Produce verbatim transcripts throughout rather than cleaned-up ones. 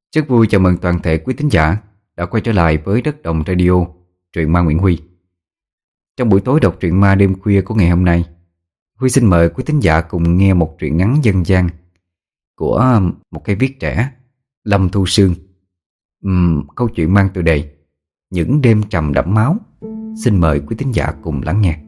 Rất vui chào mừng toàn thể quý thính giả đã quay trở lại với Đất Đồng Radio, truyện ma Nguyễn Huy. Trong buổi tối đọc truyện ma đêm khuya của ngày hôm nay, Huy xin mời quý thính giả cùng nghe một truyện ngắn dân gian của một cây viết trẻ, Lâm Thu Sương. uhm, Câu chuyện mang tựa đề Những đêm trầm đẫm máu. Xin mời quý thính giả cùng lắng nghe.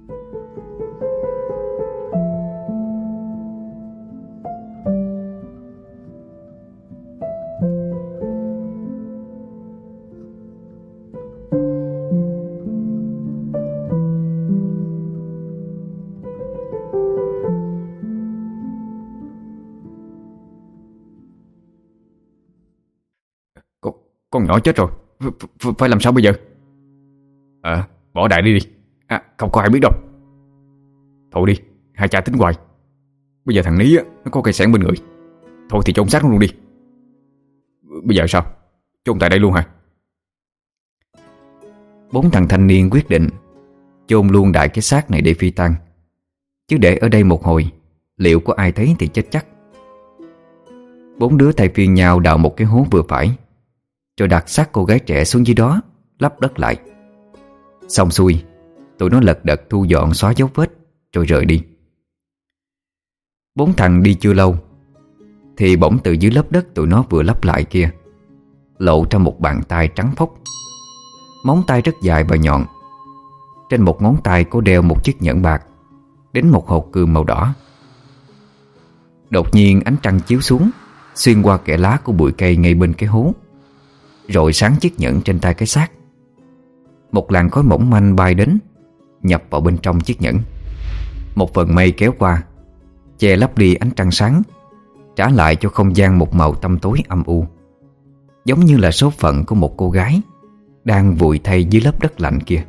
Con nhỏ chết rồi, Ph phải làm sao bây giờ? À, bỏ đại đi đi. À, không có ai biết đâu. Thôi đi, hai cha tính hoài. Bây giờ thằng Ní á, nó có cây sẻn bên người. Thôi thì chôn xác nó luôn đi. Bây giờ sao? Chôn tại đây luôn hả? Bốn thằng thanh niên quyết định chôn luôn đại cái xác này để phi tang, chứ để ở đây một hồi liệu có ai thấy thì chết chắc. Bốn đứa thay phiên nhau đào một cái hố vừa phải, rồi đặt xác cô gái trẻ xuống dưới đó, lấp đất lại. Xong xuôi, tụi nó lật đật thu dọn xóa dấu vết rồi rời đi. Bốn thằng đi chưa lâu thì bỗng từ dưới lớp đất tụi nó vừa lấp lại kia lộ ra một bàn tay trắng phóc. Móng tay rất dài và nhọn. Trên một ngón tay có đeo một chiếc nhẫn bạc đến một hột cườm màu đỏ. Đột nhiên ánh trăng chiếu xuống, xuyên qua kẽ lá của bụi cây ngay bên cái hố, rồi sáng chiếc nhẫn trên tay cái xác. Một làn khói mỏng manh bay đến, nhập vào bên trong chiếc nhẫn. Một vần mây kéo qua, che lấp đi ánh trăng sáng, trả lại cho không gian một màu tăm tối âm u, giống như là số phận của một cô gái đang vùi thay dưới lớp đất lạnh kia.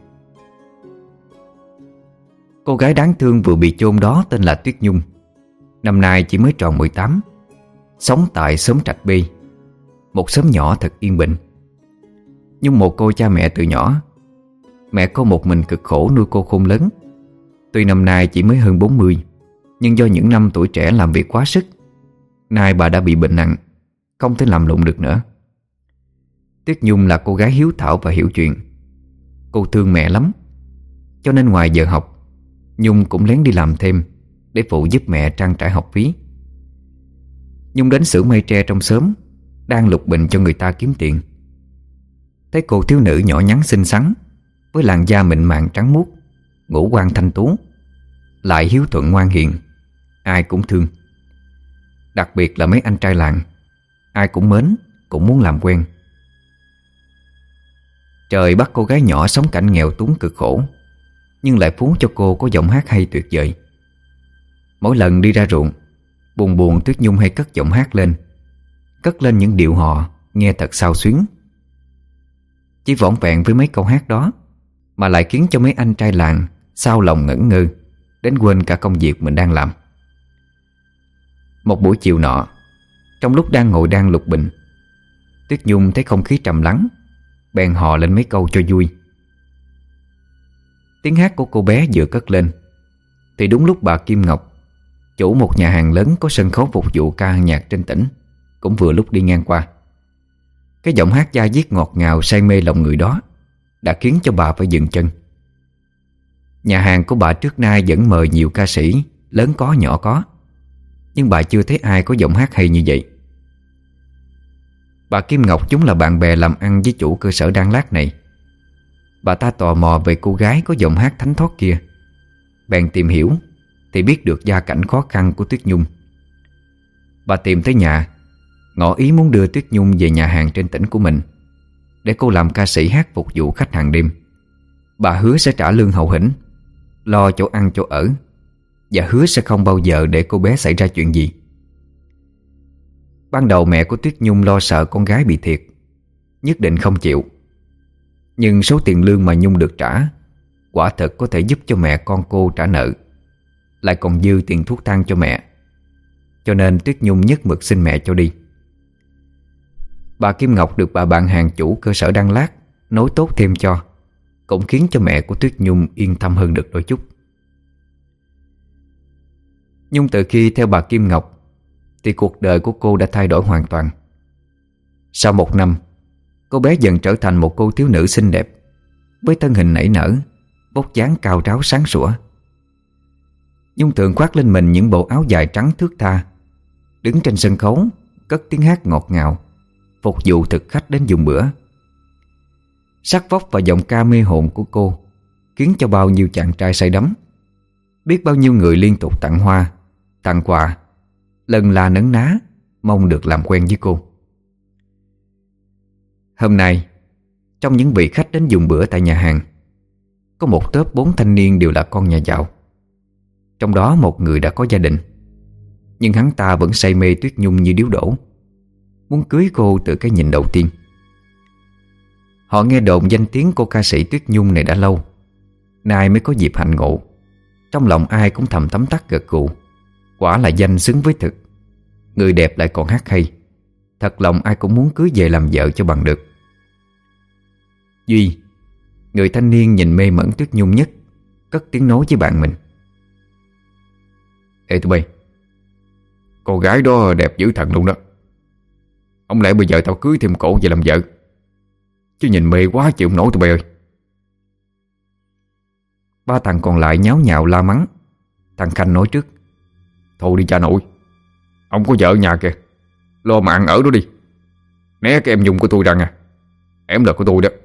Cô gái đáng thương vừa bị chôn đó tên là Tuyết Nhung. Năm nay chỉ mới tròn mười tám, sống tại xóm Trạch B, một xóm nhỏ thật yên bình. Nhung mồ côi cha mẹ từ nhỏ. Mẹ cô một mình cực khổ nuôi cô khôn lớn. Tuy năm nay chỉ mới hơn bốn mươi, nhưng do những năm tuổi trẻ làm việc quá sức, nay bà đã bị bệnh nặng, không thể làm lụng được nữa. Tuyết Nhung là cô gái hiếu thảo và hiểu chuyện. Cô thương mẹ lắm, cho nên ngoài giờ học, Nhung cũng lén đi làm thêm để phụ giúp mẹ trang trải học phí. Nhung đến xưởng mây tre trong xóm, đang lục bình cho người ta kiếm tiền. Thấy cô thiếu nữ nhỏ nhắn xinh xắn, với làn da mịn màng trắng muốt, ngũ quan thanh tú, lại hiếu thuận ngoan hiền, ai cũng thương. Đặc biệt là mấy anh trai làng, ai cũng mến, cũng muốn làm quen. Trời bắt cô gái nhỏ sống cảnh nghèo túng cực khổ, nhưng lại phú cho cô có giọng hát hay tuyệt vời. Mỗi lần đi ra ruộng, buồn buồn Tuyết Nhung hay cất giọng hát lên, cất lên những điệu hò nghe thật xao xuyến. Chỉ vỏn vẹn với mấy câu hát đó mà lại khiến cho mấy anh trai làng xao lòng ngẩn ngơ, đến quên cả công việc mình đang làm. Một buổi chiều nọ, trong lúc đang ngồi đang lục bình, Tuyết Nhung thấy không khí trầm lắng, bèn hò lên mấy câu cho vui. Tiếng hát của cô bé vừa cất lên thì đúng lúc bà Kim Ngọc, chủ một nhà hàng lớn có sân khấu phục vụ ca nhạc trên tỉnh, cũng vừa lúc đi ngang qua. Cái giọng hát da diết ngọt ngào say mê lòng người đó đã khiến cho bà phải dừng chân. Nhà hàng của bà trước nay vẫn mời nhiều ca sĩ, lớn có nhỏ có, nhưng bà chưa thấy ai có giọng hát hay như vậy. Bà Kim Ngọc chúng là bạn bè làm ăn với chủ cơ sở đan lát này. Bà ta tò mò về cô gái có giọng hát thánh thót kia, bèn tìm hiểu thì biết được gia cảnh khó khăn của Tuyết Nhung. Bà tìm tới nhà, ngỏ ý muốn đưa Tuyết Nhung về nhà hàng trên tỉnh của mình để cô làm ca sĩ hát phục vụ khách hàng đêm. Bà hứa sẽ trả lương hậu hĩnh, lo chỗ ăn chỗ ở, và hứa sẽ không bao giờ để cô bé xảy ra chuyện gì. Ban đầu mẹ của Tuyết Nhung lo sợ con gái bị thiệt, nhất định không chịu. Nhưng số tiền lương mà Nhung được trả quả thật có thể giúp cho mẹ con cô trả nợ, lại còn dư tiền thuốc thang cho mẹ, cho nên Tuyết Nhung nhất mực xin mẹ cho đi. Bà Kim Ngọc được bà bạn hàng chủ cơ sở đan lát nối tốt thêm cho, cũng khiến cho mẹ của Tuyết Nhung yên tâm hơn được đôi chút. Nhung từ khi theo bà Kim Ngọc thì cuộc đời của cô đã thay đổi hoàn toàn. Sau một năm, cô bé dần trở thành một cô thiếu nữ xinh đẹp, với thân hình nảy nở, vóc dáng cao ráo sáng sủa. Nhung thường khoác lên mình những bộ áo dài trắng thướt tha, đứng trên sân khấu cất tiếng hát ngọt ngào, phục vụ thực khách đến dùng bữa. Sắc vóc và giọng ca mê hồn của cô khiến cho bao nhiêu chàng trai say đắm. Biết bao nhiêu người liên tục tặng hoa, tặng quà, lần là nấn ná, mong được làm quen với cô. Hôm nay, trong những vị khách đến dùng bữa tại nhà hàng, có một tốp bốn thanh niên đều là con nhà giàu. Trong đó một người đã có gia đình, nhưng hắn ta vẫn say mê Tuyết Nhung như điếu đổ, muốn cưới cô từ cái nhìn đầu tiên. Họ nghe đồn danh tiếng cô ca sĩ Tuyết Nhung này đã lâu, nay mới có dịp hạnh ngộ. Trong lòng ai cũng thầm tấm tắc gật gù, quả là danh xứng với thực. Người đẹp lại còn hát hay, thật lòng ai cũng muốn cưới về làm vợ cho bằng được. Duy, người thanh niên nhìn mê mẩn Tuyết Nhung nhất, cất tiếng nói với bạn mình: Ê tụi bay, cô gái đó đẹp dữ thần luôn đó. Không lẽ bây giờ tao cưới thêm cổ về làm vợ? Chứ nhìn mê quá chịu không nổi tụi bay ơi. Ba thằng còn lại nháo nhào la mắng. Thằng Khanh nói trước: Thôi đi cha nội, ông có vợ nhà kìa, lo mà ăn ở đó đi. Né cái em Nhung của tôi rằng à, em là của tôi đó.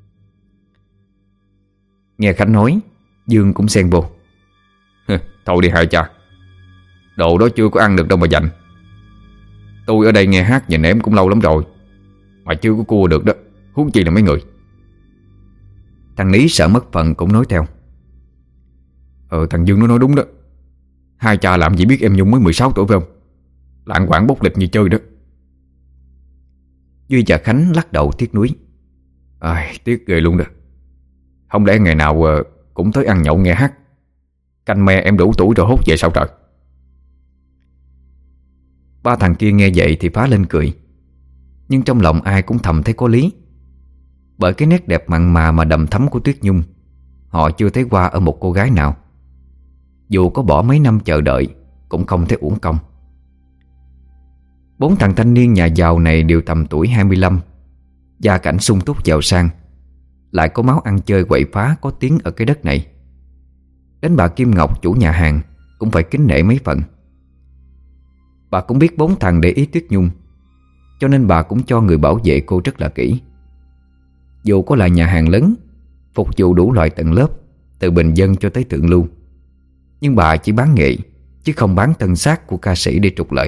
Nghe Khánh nói, Dương cũng xen vô: Thôi đi hai cha, đồ đó chưa có ăn được đâu mà dành. Tôi ở đây nghe hát nhìn em cũng lâu lắm rồi, mà chưa có cua được đó, huống chi là mấy người. Thằng Lý sợ mất phần cũng nói theo: Ờ thằng Dương nó nói đúng đó. Hai cha làm gì biết em Nhung mới mười sáu tuổi phải không? Lạng quạng bốc lịch như chơi đó. Duy và Khánh lắc đầu tiếc nuối: Ai, tiếc ghê luôn đó. Không lẽ ngày nào cũng tới ăn nhậu nghe hát, canh me em đủ tuổi rồi hốt về sao trời? Ba thằng kia nghe vậy thì phá lên cười, nhưng trong lòng ai cũng thầm thấy có lý. Bởi cái nét đẹp mặn mà mà đầm thắm của Tuyết Nhung, họ chưa thấy qua ở một cô gái nào. Dù có bỏ mấy năm chờ đợi cũng không thấy uổng công. Bốn thằng thanh niên nhà giàu này đều tầm tuổi hai mươi lăm, gia cảnh sung túc giàu sang, lại có máu ăn chơi quậy phá có tiếng ở cái đất này. Đến bà Kim Ngọc chủ nhà hàng cũng phải kính nể mấy phần. Bà cũng biết bốn thằng để ý Tuyết Nhung, cho nên bà cũng cho người bảo vệ cô rất là kỹ. Dù có là nhà hàng lớn, phục vụ đủ loại tầng lớp, từ bình dân cho tới thượng lưu, nhưng bà chỉ bán nghệ chứ không bán thân xác của ca sĩ để trục lợi.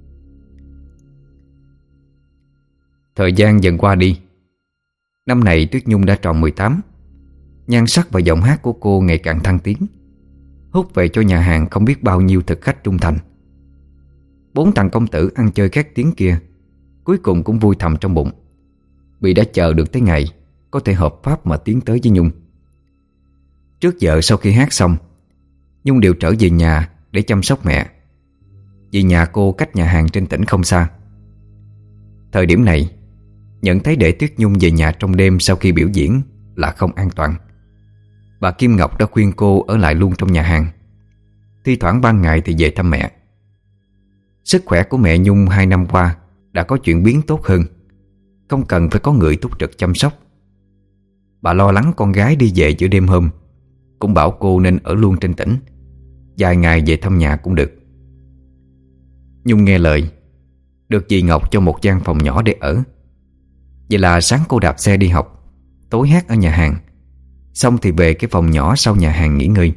Thời gian dần qua đi. Năm này Tuyết Nhung đã tròn mười tám. Nhan sắc và giọng hát của cô ngày càng thăng tiến, hút về cho nhà hàng không biết bao nhiêu thực khách trung thành. Bốn thằng công tử ăn chơi khét tiếng kia cuối cùng cũng vui thầm trong bụng, vì đã chờ được tới ngày có thể hợp pháp mà tiến tới với Nhung. Trước giờ sau khi hát xong, Nhung đều trở về nhà để chăm sóc mẹ, vì nhà cô cách nhà hàng trên tỉnh không xa. Thời điểm này, nhận thấy để Tuyết Nhung về nhà trong đêm sau khi biểu diễn là không an toàn. Bà Kim Ngọc đã khuyên cô ở lại luôn trong nhà hàng, thi thoảng ban ngày thì về thăm mẹ. Sức khỏe của mẹ Nhung hai năm qua đã có chuyển biến tốt hơn, không cần phải có người túc trực chăm sóc. Bà lo lắng con gái đi về giữa đêm hôm, cũng bảo cô nên ở luôn trên tỉnh, vài ngày về thăm nhà cũng được. Nhung nghe lời, được dì Ngọc cho một gian phòng nhỏ để ở. Vậy là sáng cô đạp xe đi học, tối hát ở nhà hàng, xong thì về cái phòng nhỏ sau nhà hàng nghỉ ngơi.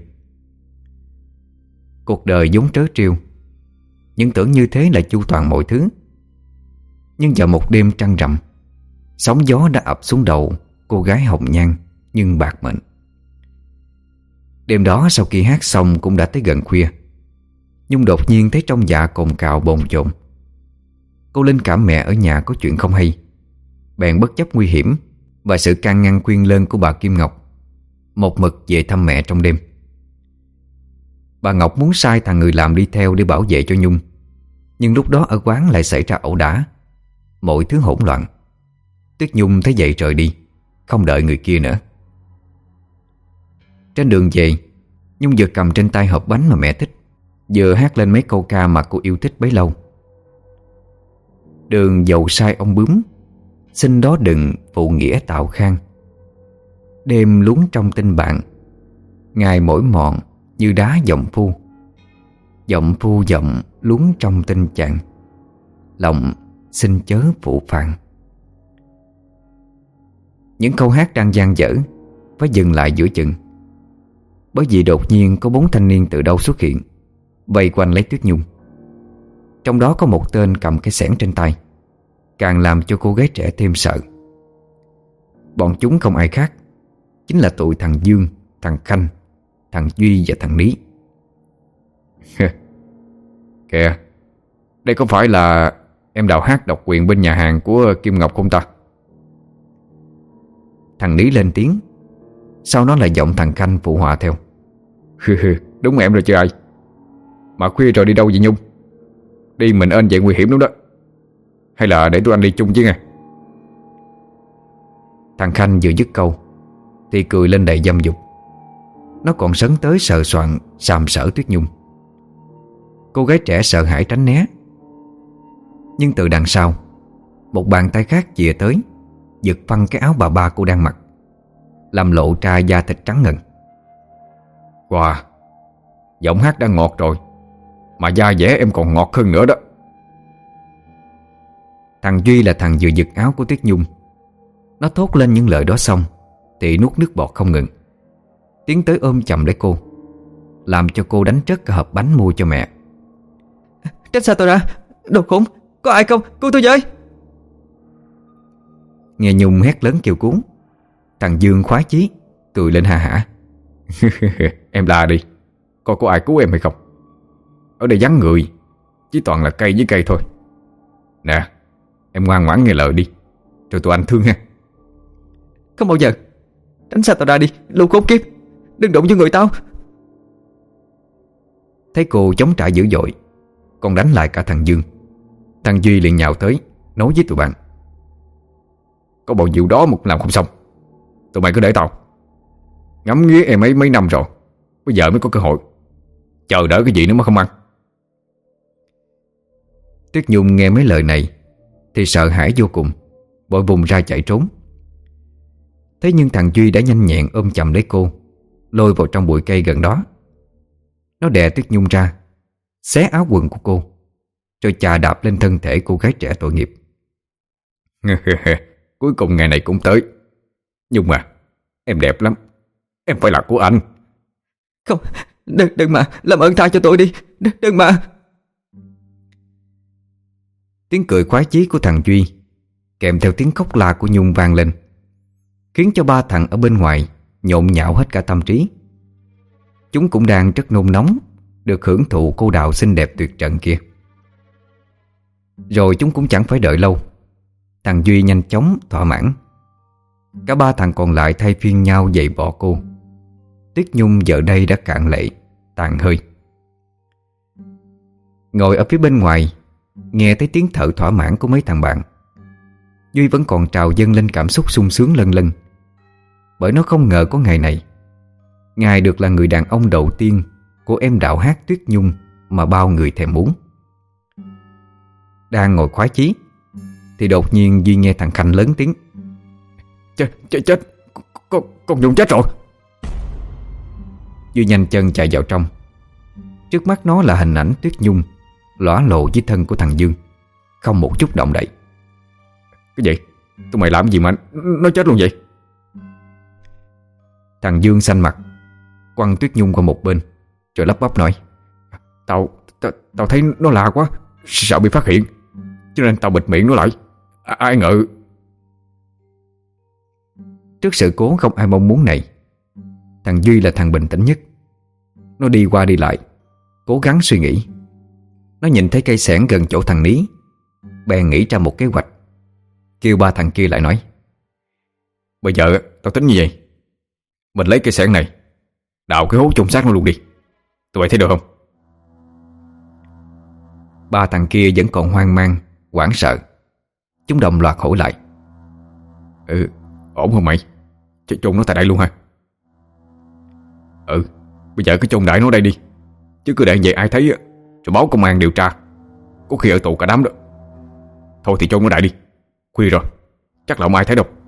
Cuộc đời vốn trớ trêu, nhưng tưởng như thế là chu toàn mọi thứ. Nhưng vào một đêm trăng rằm, sóng gió đã ập xuống đầu cô gái hồng nhan nhưng bạc mệnh. Đêm đó sau khi hát xong cũng đã tới gần khuya. Nhung đột nhiên thấy trong dạ cồn cào bồn chồn. Cô linh cảm mẹ ở nhà có chuyện không hay, bèn bất chấp nguy hiểm và sự can ngăn khuyên lơn của bà Kim Ngọc, một mực về thăm mẹ trong đêm. Bà Ngọc muốn sai thằng người làm đi theo để bảo vệ cho Nhung, nhưng lúc đó ở quán lại xảy ra ẩu đả, mọi thứ hỗn loạn. Tuyết Nhung thấy vậy rời đi, không đợi người kia nữa. Trên đường về, Nhung vừa cầm trên tay hộp bánh mà mẹ thích, vừa hát lên mấy câu ca mà cô yêu thích bấy lâu. Đường dầu sai ông bướm, xin đó đừng phụ nghĩa tạo khang. Đêm luống trong tinh bạn, ngày mỗi mòn như đá giọng phu. Giọng phu giọng luống trong tinh chạng, lòng xin chớ phụ phàng. Những câu hát đang dang dở phải dừng lại giữa chừng, bởi vì đột nhiên có bốn thanh niên từ đâu xuất hiện, vây quanh lấy Tuyết Nhung. Trong đó có một tên cầm cái xẻng trên tay, càng làm cho cô gái trẻ thêm sợ. Bọn chúng không ai khác, chính là tụi thằng Dương, thằng Khanh, thằng Duy và thằng Lý. Kìa, đây có phải là em Đào hát độc quyền bên nhà hàng của Kim Ngọc không ta? Thằng Lý lên tiếng, sau đó là giọng thằng Khanh phụ họa theo. Đúng em rồi chứ ai. Mà khuya rồi đi đâu vậy Nhung? Đi mình ên vậy nguy hiểm lắm đó. Hay là để tụi anh đi chung chứ nghe? Thằng Khanh vừa dứt câu thì cười lên đầy dâm dục. Nó còn sấn tới sờ soạng sàm sỡ Tuyết Nhung. Cô gái trẻ sợ hãi tránh né, nhưng từ đằng sau, một bàn tay khác chìa tới, giật phăng cái áo bà ba cô đang mặc, làm lộ ra da thịt trắng ngần. Wow, giọng hát đã ngọt rồi, mà da dẻ em còn ngọt hơn nữa đó. Thằng Duy là thằng vừa giật áo của Tuyết Nhung. Nó thốt lên những lời đó xong thì nuốt nước bọt không ngừng, tiến tới ôm chầm lấy cô, làm cho cô đánh trất cả hộp bánh mua cho mẹ. Tránh xa tôi ra, đồ khốn, có ai không, cứu tôi với. Nghe Nhung hét lớn kêu cứu, thằng Dương khoái chí cười lên ha hả. Em la đi, coi có ai cứu em hay không. Ở đây vắng người, chỉ toàn là cây với cây thôi. Nè, em ngoan ngoãn nghe lời đi, rồi tụi anh thương ha. Không bao giờ. Tránh xa tao ra đi, lũ khốn kiếp, đừng đụng vô người tao. Thấy cô chống trả dữ dội, còn đánh lại cả thằng Dương, thằng Duy liền nhào tới nói với tụi bạn. Có bao nhiêu đó một làm không xong, tụi mày cứ để tao. Ngắm nghía em ấy mấy năm rồi, bây giờ mới có cơ hội. Chờ đợi cái gì nữa mà không ăn. Tuyết Nhung nghe mấy lời này thì sợ hãi vô cùng, vội vùng ra chạy trốn. Thế nhưng thằng Duy đã nhanh nhẹn ôm chầm lấy cô, lôi vào trong bụi cây gần đó. Nó đè Tuyết Nhung ra, xé áo quần của cô, rồi chà đạp lên thân thể cô gái trẻ tội nghiệp. Cuối cùng ngày này cũng tới. Nhưng mà em đẹp lắm, em phải là của anh. Không, đừng, đừng mà, làm ơn tha cho tôi đi, đừng, đừng mà. Tiếng cười khoái chí của thằng Duy kèm theo tiếng khóc la của Nhung vang lên, khiến cho ba thằng ở bên ngoài nhộn nhạo hết cả tâm trí. Chúng cũng đang rất nôn nóng được hưởng thụ cô đào xinh đẹp tuyệt trần kia. Rồi chúng cũng chẳng phải đợi lâu, thằng Duy nhanh chóng thỏa mãn. Cả ba thằng còn lại thay phiên nhau dậy bỏ cô. Tuyết Nhung giờ đây đã cạn lệ, tàn hơi. Ngồi ở phía bên ngoài, nghe thấy tiếng thở thỏa mãn của mấy thằng bạn, Duy vẫn còn trào dâng lên cảm xúc sung sướng lân lân. Bởi nó không ngờ có ngày này, ngài được là người đàn ông đầu tiên của em đạo hát Tuyết Nhung mà bao người thèm muốn. Đang ngồi khoái chí thì đột nhiên Duy nghe thằng Khanh lớn tiếng. Chết, chết, chết, con, con Nhung chết rồi. Duy nhanh chân chạy vào trong. Trước mắt nó là hình ảnh Tuyết Nhung lõa lộ dưới thân của thằng Dương, không một chút động đậy. Cái gì? Tụi mày làm gì mà nó chết luôn vậy? Thằng Dương xanh mặt, quăng Tuyết Nhung qua một bên, rồi lắp bắp nói. Tao, tao, tao thấy nó lạ quá, sợ bị phát hiện, cho nên tao bịt miệng nó lại. À, ai ngờ. Trước sự cố không ai mong muốn này, thằng Duy là thằng bình tĩnh nhất. Nó đi qua đi lại, cố gắng suy nghĩ. Nó nhìn thấy cây xẻng gần chỗ thằng Ní, bèn nghĩ ra một kế hoạch, kêu ba thằng kia lại nói. Bây giờ tao tính như vậy, mình lấy cây xẻng này đào cái hố chôn xác nó luôn đi. Tụi mày thấy được không? Ba thằng kia vẫn còn hoang mang, hoảng sợ. Chúng đồng loạt hỏi lại. Ừ, ổn không mày? Ch chôn nó tại đây luôn hả? Ừ, bây giờ cứ chôn đại nó đây đi, chứ cứ để vậy ai thấy rồi báo công an điều tra, có khi ở tù cả đám đó. Thôi thì chôn nó đại đi, khuya rồi, chắc là không ai thấy đâu.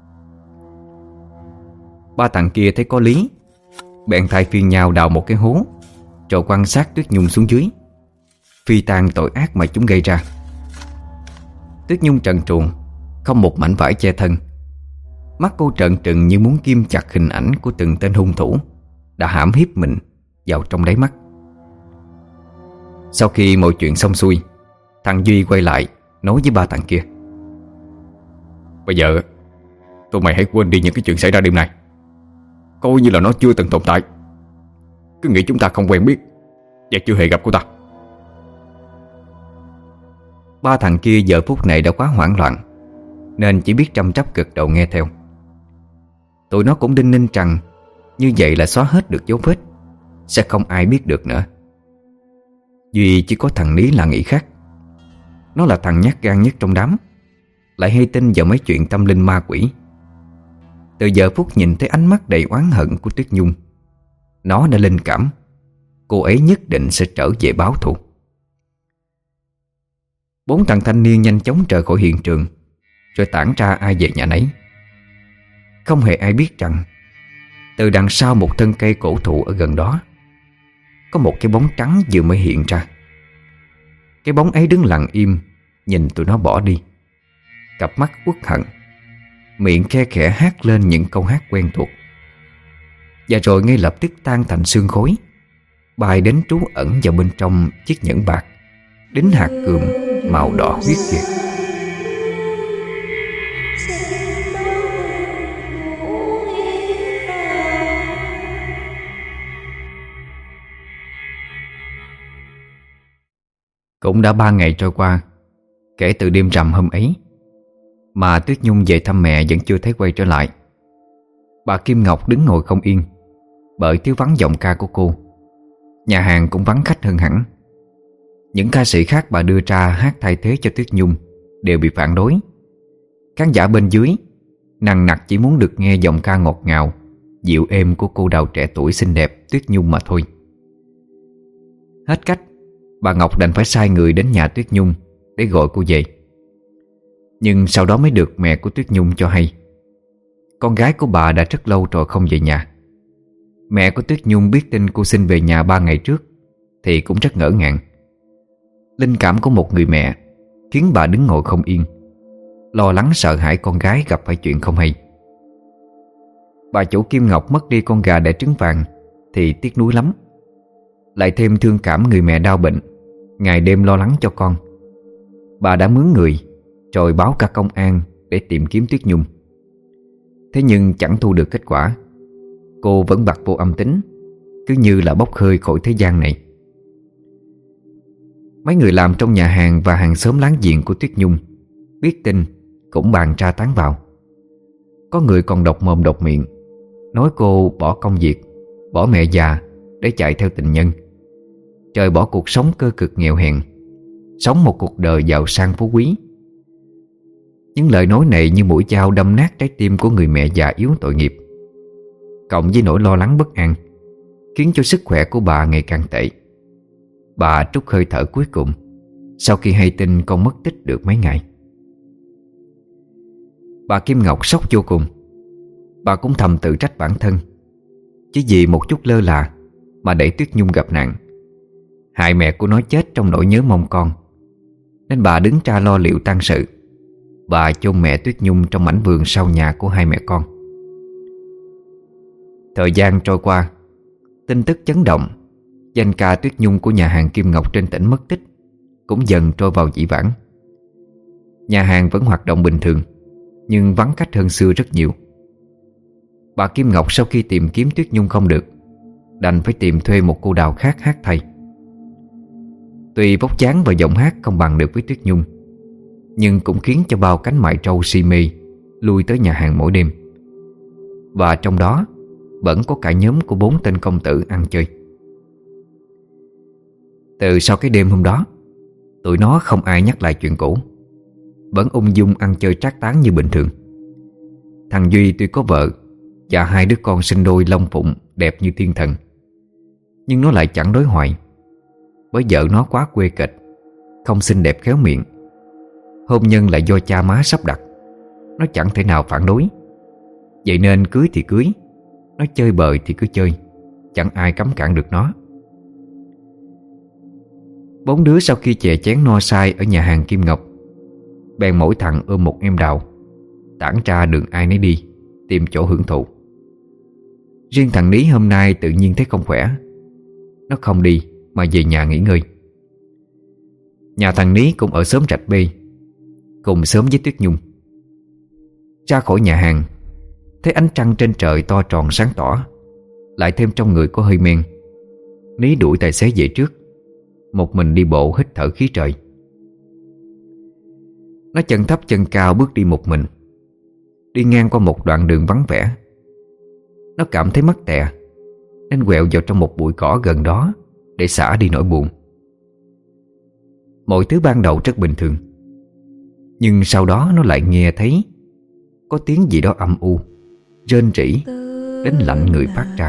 Ba thằng kia thấy có lý, bèn thay phiên nhau đào một cái hố, rồi quan sát Tuyết Nhung xuống dưới, phi tang tội ác mà chúng gây ra. Tuyết Nhung trần truồng, không một mảnh vải che thân. Mắt cô trợn trừng như muốn ghim chặt hình ảnh của từng tên hung thủ đã hãm hiếp mình vào trong đáy mắt. Sau khi mọi chuyện xong xuôi, thằng Duy quay lại nói với ba thằng kia: Bây giờ tụi mày hãy quên đi những cái chuyện xảy ra đêm nay, coi như là nó chưa từng tồn tại. Cứ nghĩ chúng ta không quen biết và chưa hề gặp cô ta. Ba thằng kia giờ phút này đã quá hoảng loạn, nên chỉ biết trăm trắp gật đầu nghe theo. Tụi nó cũng đinh ninh rằng như vậy là xóa hết được dấu vết, sẽ không ai biết được nữa. Duy chỉ có thằng Lý là nghĩ khác. Nó là thằng nhát gan nhất trong đám, lại hay tin vào mấy chuyện tâm linh ma quỷ. Từ giờ phút nhìn thấy ánh mắt đầy oán hận của Tuyết Nhung, nó đã linh cảm cô ấy nhất định sẽ trở về báo thù. Bốn thằng thanh niên nhanh chóng rời khỏi hiện trường, rồi tản ra ai về nhà nấy. Không hề ai biết rằng từ đằng sau một thân cây cổ thụ ở gần đó có một cái bóng trắng vừa mới hiện ra. Cái bóng ấy đứng lặng im nhìn tụi nó bỏ đi, cặp mắt uất hận, miệng khe khẽ hát lên những câu hát quen thuộc. Và rồi ngay lập tức tan thành sương khói, bay đến trú ẩn vào bên trong chiếc nhẫn bạc đính hạt cườm màu đỏ huyết kia. Cũng đã ba ngày trôi qua kể từ đêm rằm hôm ấy, mà Tuyết Nhung về thăm mẹ vẫn chưa thấy quay trở lại. Bà Kim Ngọc đứng ngồi không yên, bởi thiếu vắng giọng ca của cô. Nhà hàng cũng vắng khách hơn hẳn. Những ca sĩ khác bà đưa ra hát thay thế cho Tuyết Nhung đều bị phản đối. Khán giả bên dưới nằng nặc chỉ muốn được nghe giọng ca ngọt ngào, dịu êm của cô đào trẻ tuổi xinh đẹp Tuyết Nhung mà thôi. Hết cách, bà Ngọc đành phải sai người đến nhà Tuyết Nhung để gọi cô về. Nhưng sau đó mới được mẹ của Tuyết Nhung cho hay con gái của bà đã rất lâu rồi không về nhà. Mẹ của Tuyết Nhung biết tin cô xin về nhà ba ngày trước thì cũng rất ngỡ ngàng. Linh cảm của một người mẹ khiến bà đứng ngồi không yên, lo lắng sợ hãi con gái gặp phải chuyện không hay. Bà chủ Kim Ngọc mất đi con gà đẻ trứng vàng thì tiếc nuối lắm, lại thêm thương cảm người mẹ đau bệnh, ngày đêm lo lắng cho con. Bà đã mướn người rồi báo cả công an để tìm kiếm Tuyết Nhung. Thế nhưng chẳng thu được kết quả. Cô vẫn bặt vô âm tính, cứ như là bốc hơi khỏi thế gian này. Mấy người làm trong nhà hàng và hàng xóm láng giềng của Tuyết Nhung biết tin cũng bàn ra tán vào. Có người còn độc mồm độc miệng nói cô bỏ công việc, bỏ mẹ già để chạy theo tình nhân, trời bỏ cuộc sống cơ cực nghèo hèn, sống một cuộc đời giàu sang phú quý. Những lời nói này như mũi dao đâm nát trái tim của người mẹ già yếu tội nghiệp, cộng với nỗi lo lắng bất an, khiến cho sức khỏe của bà ngày càng tệ. Bà trút hơi thở cuối cùng sau khi hay tin con mất tích được mấy ngày. Bà Kim Ngọc sốc vô cùng. Bà cũng thầm tự trách bản thân, chỉ vì một chút lơ là mà để Tuyết Nhung gặp nạn, hại mẹ của nó chết trong nỗi nhớ mong con. Nên bà đứng ra lo liệu tang sự và chôn mẹ Tuyết Nhung trong mảnh vườn sau nhà của hai mẹ con. Thời gian trôi qua, tin tức chấn động danh ca Tuyết Nhung của nhà hàng Kim Ngọc trên tỉnh mất tích cũng dần trôi vào dĩ vãng. Nhà hàng vẫn hoạt động bình thường, nhưng vắng khách hơn xưa rất nhiều. Bà Kim Ngọc sau khi tìm kiếm Tuyết Nhung không được, đành phải tìm thuê một cô đào khác hát thay. Tuy vóc dáng và giọng hát không bằng được với Tuyết Nhung, nhưng cũng khiến cho bao cánh mại trâu si mê lui tới nhà hàng mỗi đêm. Và trong đó vẫn có cả nhóm của bốn tên công tử ăn chơi. Từ sau cái đêm hôm đó, tụi nó không ai nhắc lại chuyện cũ, vẫn ung dung ăn chơi trác tán như bình thường. Thằng Duy tuy có vợ và hai đứa con sinh đôi long phụng đẹp như thiên thần, nhưng nó lại chẳng đối hoại, bởi vợ nó quá quê kịch, không xinh đẹp khéo miệng. Hôn nhân lại do cha má sắp đặt, Nó chẳng thể nào phản đối. Vậy nên cưới thì cưới, nó chơi bời thì cứ chơi, chẳng ai cấm cản được nó. Bốn đứa sau khi chè chén no say ở nhà hàng Kim Ngọc, bèn mỗi thằng ôm một em đào, tản ra đường ai nấy đi, tìm chỗ hưởng thụ. Riêng thằng Ní hôm nay tự nhiên thấy không khỏe, nó không đi mà về nhà nghỉ ngơi. Nhà thằng Ní cũng ở xóm Rạch Bê, cùng xóm với Tuyết Nhung. Ra khỏi nhà hàng, thấy ánh trăng trên trời to tròn sáng tỏ, lại thêm trong người có hơi men, Ní đuổi tài xế về trước, một mình đi bộ hít thở khí trời. Nó chân thấp chân cao bước đi một mình. Đi ngang qua một đoạn đường vắng vẻ, nó cảm thấy mắc tè, nên quẹo vào trong một bụi cỏ gần đó để xả đi nỗi buồn. Mọi thứ ban đầu rất bình thường, nhưng sau đó nó lại nghe thấy có tiếng gì đó âm u, rên rỉ đến lạnh người phát ra.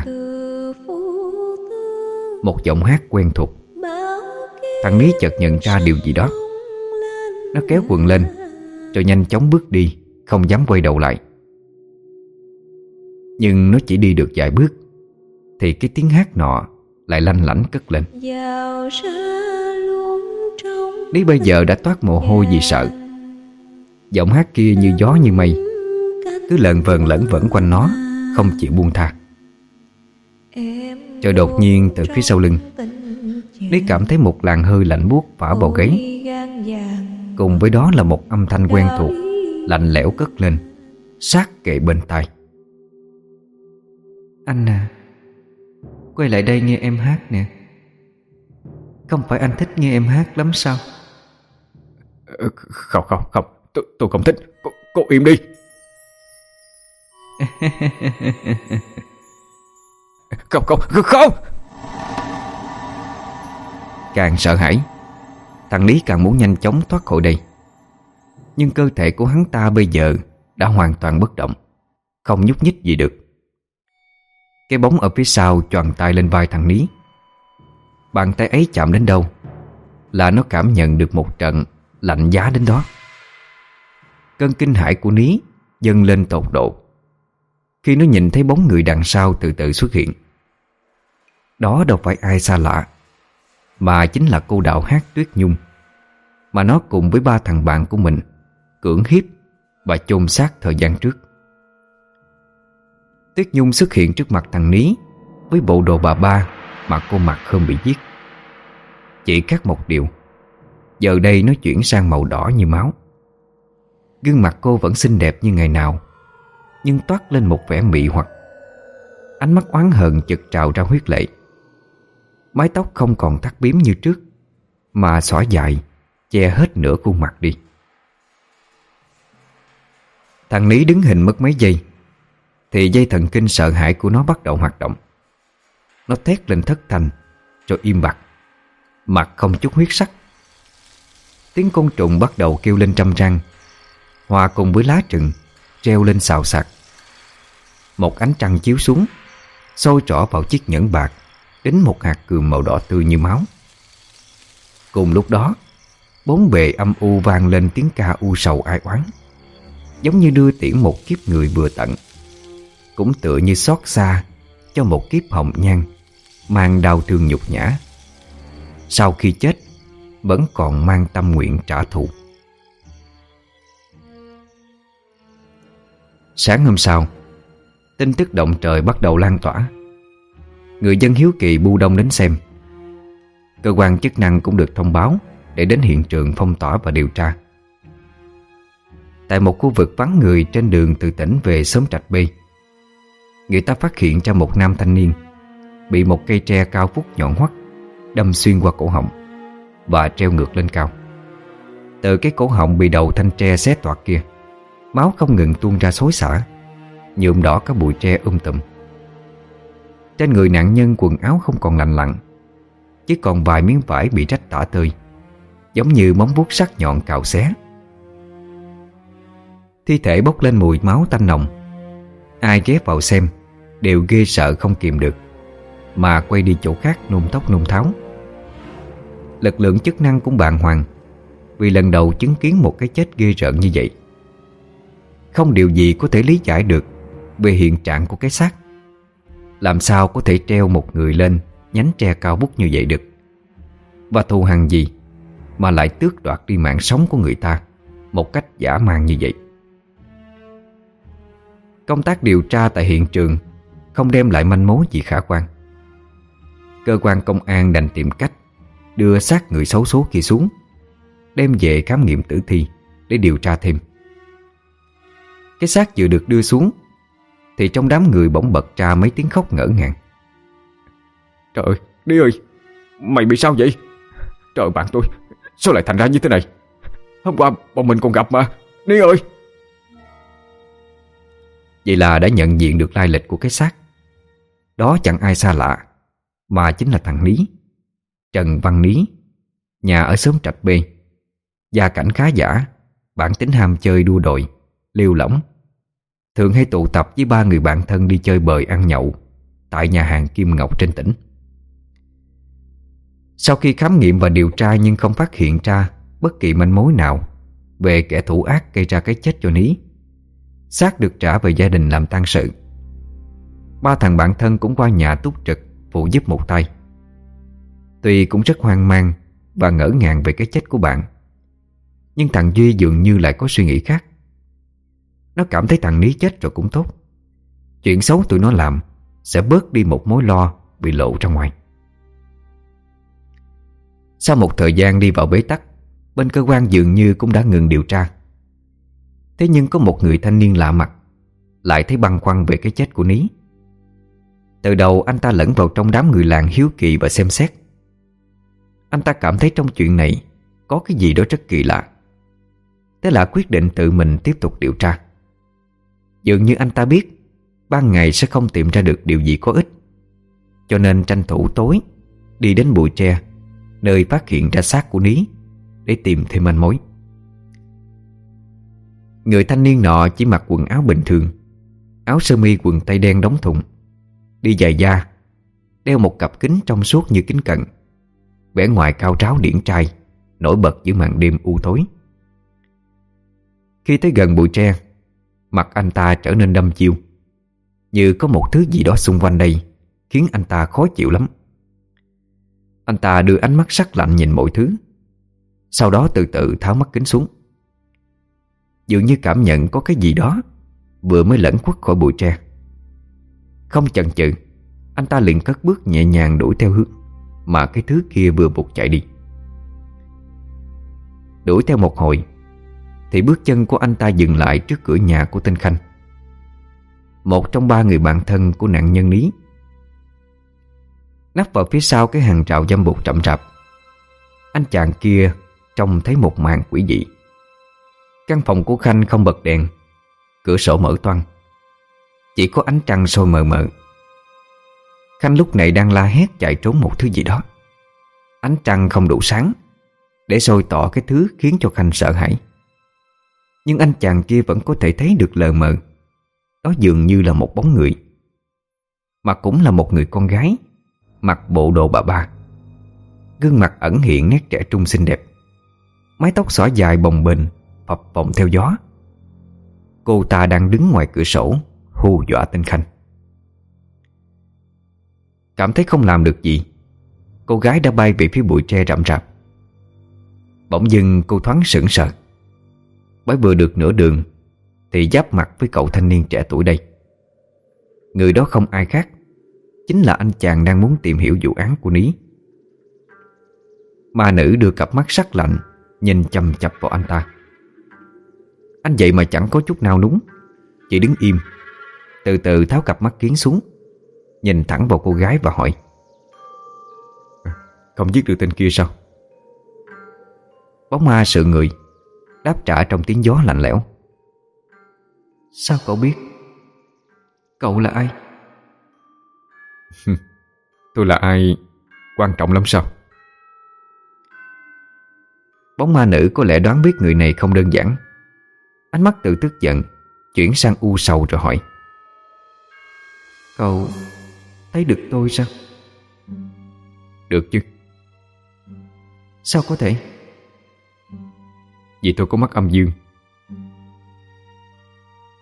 Một giọng hát quen thuộc. Thằng Ní chợt nhận ra điều gì đó. Nó kéo quần lên rồi nhanh chóng bước đi, không dám quay đầu lại. Nhưng nó chỉ đi được vài bước thì cái tiếng hát nọ lại lanh lảnh cất lên. Ní bây giờ đã toát mồ hôi vì sợ. Giọng hát kia như gió như mây, cứ lợn vờn lẫn vẩn quanh nó, không chịu buông tha. Rồi đột nhiên từ phía sau lưng, Ní cảm thấy một làn hơi lạnh buốt phả vào gáy. Cùng với đó là một âm thanh quen thuộc, lạnh lẽo cất lên, sát kề bên tai. Anh à, quay lại đây nghe em hát nè. Không phải anh thích nghe em hát lắm sao? Không không không, tôi, tôi không thích. Cô, cô im đi. Không không không. Càng sợ hãi, thằng Lý càng muốn nhanh chóng thoát khỏi đây. Nhưng cơ thể của hắn ta bây giờ đã hoàn toàn bất động, không nhúc nhích gì được. Cái bóng ở phía sau choàng tay lên vai thằng Lý. Bàn tay ấy chạm đến đâu là nó cảm nhận được một trận lạnh giá đến đó. Cơn kinh hãi của Ní dâng lên tột độ khi nó nhìn thấy bóng người đằng sau từ từ xuất hiện. Đó đâu phải ai xa lạ, mà chính là cô đạo hát Tuyết Nhung, mà nó cùng với ba thằng bạn của mình cưỡng hiếp và chôn xác thời gian trước. Tuyết Nhung xuất hiện trước mặt thằng Ní với bộ đồ bà ba mà cô mặc hôm bị giết. Chỉ khác một điều, giờ đây nó chuyển sang màu đỏ như máu. Gương mặt cô vẫn xinh đẹp như ngày nào, nhưng toát lên một vẻ mị hoặc. Ánh mắt oán hờn chực trào ra huyết lệ. Mái tóc không còn thắt bím như trước, mà xõa dài, che hết nửa khuôn mặt đi. Thằng Ní đứng hình mất mấy giây thì dây thần kinh sợ hãi của nó bắt đầu hoạt động. Nó thét lên thất thanh rồi im bặt, mặt không chút huyết sắc. Tiếng côn trùng bắt đầu kêu lên trăm răng, hòa cùng với lá trừng treo lên xào xạc. Một ánh trăng chiếu xuống, soi rõ vào chiếc nhẫn bạc đính một hạt cườm màu đỏ tươi như máu. Cùng lúc đó, bốn bề âm u vang lên tiếng ca u sầu ai oán, giống như đưa tiễn một kiếp người vừa tận, cũng tựa như xót xa cho một kiếp hồng nhan mang đau thương nhục nhã, sau khi chết vẫn còn mang tâm nguyện trả thù. Sáng hôm sau, tin tức động trời bắt đầu lan tỏa. Người dân hiếu kỳ bu đông đến xem. Cơ quan chức năng cũng được thông báo để đến hiện trường phong tỏa và điều tra. Tại một khu vực vắng người trên đường từ tỉnh về xóm Trạch Bê, người ta phát hiện ra một nam thanh niên bị một cây tre cao vút nhọn hoắt đâm xuyên qua cổ họng và treo ngược lên cao. Từ cái cổ họng bị đầu thanh tre xé toạc kia, máu không ngừng tuôn ra xối xả, nhuộm đỏ các bụi tre um tùm. Trên người nạn nhân quần áo không còn lành lặn, chỉ còn vài miếng vải bị rách tả tơi, giống như móng vuốt sắc nhọn cào xé. Thi thể bốc lên mùi máu tanh nồng. Ai ghé vào xem đều ghê sợ không kìm được, mà quay đi chỗ khác nôn tóc nôn tháo. Lực lượng chức năng cũng bàng hoàng vì lần đầu chứng kiến một cái chết ghê rợn như vậy. Không điều gì có thể lý giải được về hiện trạng của cái xác. Làm sao có thể treo một người lên nhánh tre cao vút như vậy được? Và thù hằn gì mà lại tước đoạt đi mạng sống của người ta một cách dã man như vậy? Công tác điều tra tại hiện trường không đem lại manh mối gì khả quan. Cơ quan công an đành tìm cách đưa xác người xấu số kia xuống, đem về khám nghiệm tử thi để điều tra thêm. Cái xác vừa được đưa xuống thì trong đám người bỗng bật ra mấy tiếng khóc ngỡ ngàng. Trời ơi, Ní ơi, mày bị sao vậy? Trời, bạn tôi sao lại thành ra như thế này? Hôm qua bọn mình còn gặp mà, Ní ơi. Vậy là đã nhận diện được lai lịch của cái xác. Đó chẳng ai xa lạ mà chính là thằng Ní, Trần Văn Ní, nhà ở xóm Trạch B. Gia cảnh khá giả, bản tính ham chơi đua đòi, lêu lỏng. Thường hay tụ tập với ba người bạn thân đi chơi bời ăn nhậu tại nhà hàng Kim Ngọc trên tỉnh. Sau khi khám nghiệm và điều tra nhưng không phát hiện ra bất kỳ manh mối nào về kẻ thủ ác gây ra cái chết cho Ní, xác được trả về gia đình làm tang sự. Ba thằng bạn thân cũng qua nhà túc trực phụ giúp một tay. Tuy cũng rất hoang mang và ngỡ ngàng về cái chết của bạn, nhưng thằng Duy dường như lại có suy nghĩ khác. Nó cảm thấy thằng Ní chết rồi cũng tốt. Chuyện xấu tụi nó làm sẽ bớt đi một mối lo bị lộ ra ngoài. Sau một thời gian đi vào bế tắc, bên cơ quan dường như cũng đã ngừng điều tra. Thế nhưng có một người thanh niên lạ mặt lại thấy băn khoăn về cái chết của Ní. Từ đầu anh ta lẫn vào trong đám người làng hiếu kỳ và xem xét. Anh ta cảm thấy trong chuyện này có cái gì đó rất kỳ lạ. Thế là quyết định tự mình tiếp tục điều tra. Dường như anh ta biết ban ngày sẽ không tìm ra được điều gì có ích, cho nên tranh thủ tối đi đến bụi tre nơi phát hiện ra xác của Ní để tìm thêm manh mối. Người thanh niên nọ chỉ mặc quần áo bình thường, áo sơ mi quần tây đen đóng thùng, đi giày da, đeo một cặp kính trong suốt như kính cận, vẻ ngoài cao ráo điển trai, nổi bật giữa màn đêm u tối. Khi tới gần bụi tre, mặt anh ta trở nên đăm chiêu, như có một thứ gì đó xung quanh đây khiến anh ta khó chịu lắm. Anh ta đưa ánh mắt sắc lạnh nhìn mọi thứ, sau đó từ từ tháo mắt kính xuống. Dường như cảm nhận có cái gì đó vừa mới lẩn khuất khỏi bụi tre. Không chần chừ, anh ta liền cất bước nhẹ nhàng đuổi theo hướng mà cái thứ kia vừa buộc chạy đi. Đuổi theo một hồi thì bước chân của anh ta dừng lại trước cửa nhà của tên Khanh, một trong ba người bạn thân của nạn nhân Ní. Nấp vào phía sau cái hàng rào dâm bụt rậm rạp, anh chàng kia trông thấy một màn quỷ dị. Căn phòng của Khanh không bật đèn, cửa sổ mở toang, chỉ có ánh trăng soi mờ mờ. Khanh lúc này đang la hét chạy trốn một thứ gì đó. Ánh trăng không đủ sáng để soi tỏ cái thứ khiến cho Khanh sợ hãi, nhưng anh chàng kia vẫn có thể thấy được lờ mờ. Đó dường như là một bóng người, mà cũng là một người con gái, mặc bộ đồ bà ba. Gương mặt ẩn hiện nét trẻ trung xinh đẹp, mái tóc xõa dài bồng bềnh phập phồng theo gió. Cô ta đang đứng ngoài cửa sổ hù dọa tên Khanh. Cảm thấy không làm được gì, cô gái đã bay về phía bụi tre rậm rạp. Bỗng dưng cô thoáng sững sờ, bởi vừa được nửa đường thì giáp mặt với cậu thanh niên trẻ tuổi đây. Người đó không ai khác, chính là anh chàng đang muốn tìm hiểu vụ án của Ní. Ma nữ đưa cặp mắt sắc lạnh nhìn chằm chằm vào anh ta. Anh vậy mà chẳng có chút nào núng, chỉ đứng im, từ từ tháo cặp mắt kiến xuống, nhìn thẳng vào cô gái và hỏi: "Không giết được tên kia sao?" Bóng ma sượng người, đáp trả trong tiếng gió lạnh lẽo: "Sao cậu biết? Cậu là ai?" "Tôi là ai quan trọng lắm sao?" Bóng ma nữ có lẽ đoán biết người này không đơn giản. Ánh mắt từ tức giận chuyển sang u sầu rồi hỏi: "Cậu thấy được tôi sao?" "Được chứ." "Sao có thể?" "Vì tôi có mắt âm dương."